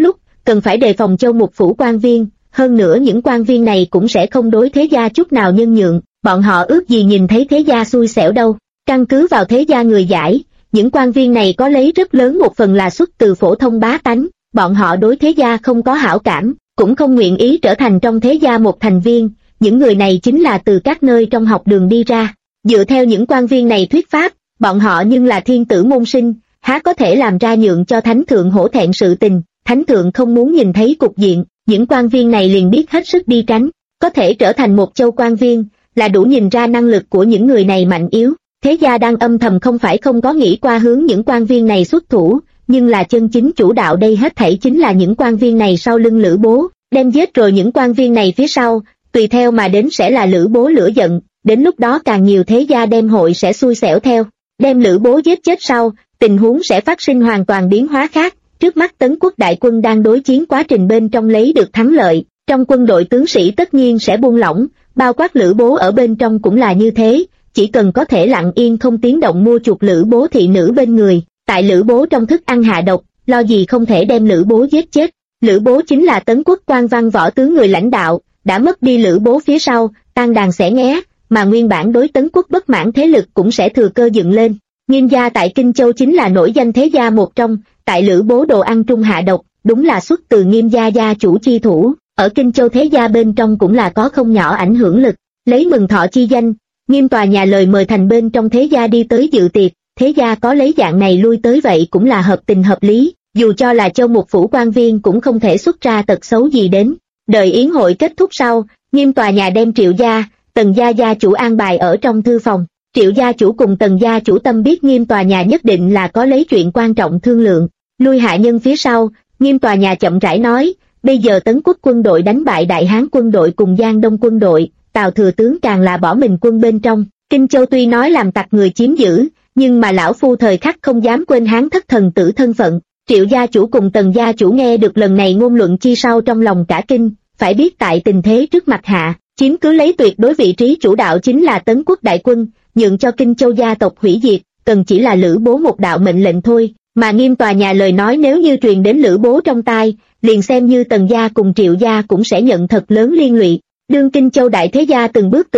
cần phải đề phòng Châu Mục phủ quan viên, hơn nữa những quan viên này cũng sẽ không đối thế gia chút nào nhân nhượng, bọn họ ước gì nhìn thấy thế gia xui xẻo đâu. Căn cứ vào thế gia người giải, những quan viên này có lấy rất lớn một phần là xuất từ phổ thông bá tánh, bọn họ đối thế gia không có hảo cảm, cũng không nguyện ý trở thành trong thế gia một thành viên, những người này chính là từ các nơi trong học đường đi ra. Dựa theo những quan viên này thuyết pháp, bọn họ nhưng là thiên tử môn sinh, há có thể làm ra nhượng cho thánh thượng hổ thẹn sự tình, thánh thượng không muốn nhìn thấy cục diện, những quan viên này liền biết hết sức đi tránh, có thể trở thành một châu quan viên, là đủ nhìn ra năng lực của những người này mạnh yếu. Thế gia đang âm thầm không phải không có nghĩ qua hướng những quan viên này xuất thủ, nhưng là chân chính chủ đạo đây hết thảy chính là những quan viên này sau lưng Lữ Bố, đem giết rồi những quan viên này phía sau, tùy theo mà đến sẽ là Lữ Bố lửa giận, đến lúc đó càng nhiều thế gia đem hội sẽ xui xẻo theo, đem Lữ Bố giết chết sau, tình huống sẽ phát sinh hoàn toàn biến hóa khác. Trước mắt Tấn quốc đại quân đang đối chiến quá trình bên trong lấy được thắng lợi, trong quân đội tướng sĩ tất nhiên sẽ buông lỏng, bao quát Lữ Bố ở bên trong cũng là như thế, chỉ cần có thể lặng yên không tiếng động mua chuộc Lữ Bố thị nữ bên người, tại Lữ Bố trong thức ăn hạ độc, lo gì không thể đem Lữ Bố giết chết. Lữ Bố chính là Tấn quốc quan văn võ tướng người lãnh đạo, đã mất đi Lữ Bố phía sau, tan đàn xẻ nghé, mà nguyên bản đối Tấn quốc bất mãn thế lực cũng sẽ thừa cơ dựng lên. Nghiêm gia tại Kinh Châu chính là nổi danh thế gia một trong, tại Lữ Bố đồ ăn trung hạ độc, đúng là xuất từ Nghiêm gia gia chủ chi thủ, ở Kinh Châu thế gia bên trong cũng là có không nhỏ ảnh hưởng lực. Lấy mừng thọ chi danh, Nghiêm tòa nhà lời mời thành bên trong thế gia đi tới dự tiệc, thế gia có lấy dạng này lui tới vậy cũng là hợp tình hợp lý, dù cho là Châu Mục phủ quan viên cũng không thể xuất ra tật xấu gì đến. Đợi yến hội kết thúc sau, Nghiêm tòa nhà đem Triệu gia, Tần gia gia chủ an bài ở trong thư phòng. Triệu gia chủ cùng Tần gia chủ tâm biết Nghiêm tòa nhà nhất định là có lấy chuyện quan trọng thương lượng. Lui hạ nhân phía sau, Nghiêm tòa nhà chậm rãi nói, bây giờ Tấn quốc quân đội đánh bại Đại Hán quân đội cùng Giang Đông quân đội, Tào thừa tướng càng là bỏ mình quân bên trong. Kinh Châu tuy nói làm tặc người chiếm giữ, nhưng mà lão phu thời khắc không dám quên Hán thất thần tử thân phận. Triệu gia chủ cùng Tần gia chủ nghe được lần này ngôn luận chi sau trong lòng cả kinh, phải biết tại tình thế trước mặt hạ, chiếm cứ lấy tuyệt đối vị trí chủ đạo chính là Tấn quốc đại quân, nhượng cho Kinh Châu gia tộc hủy diệt, cần chỉ là Lữ Bố một đạo mệnh lệnh thôi, mà Nghiêm tòa nhà lời nói nếu như truyền đến Lữ Bố trong tai, liền xem như Tần gia cùng Triệu gia cũng sẽ nhận thật lớn liên lụy. Đương Kinh Châu đại thế gia từng bước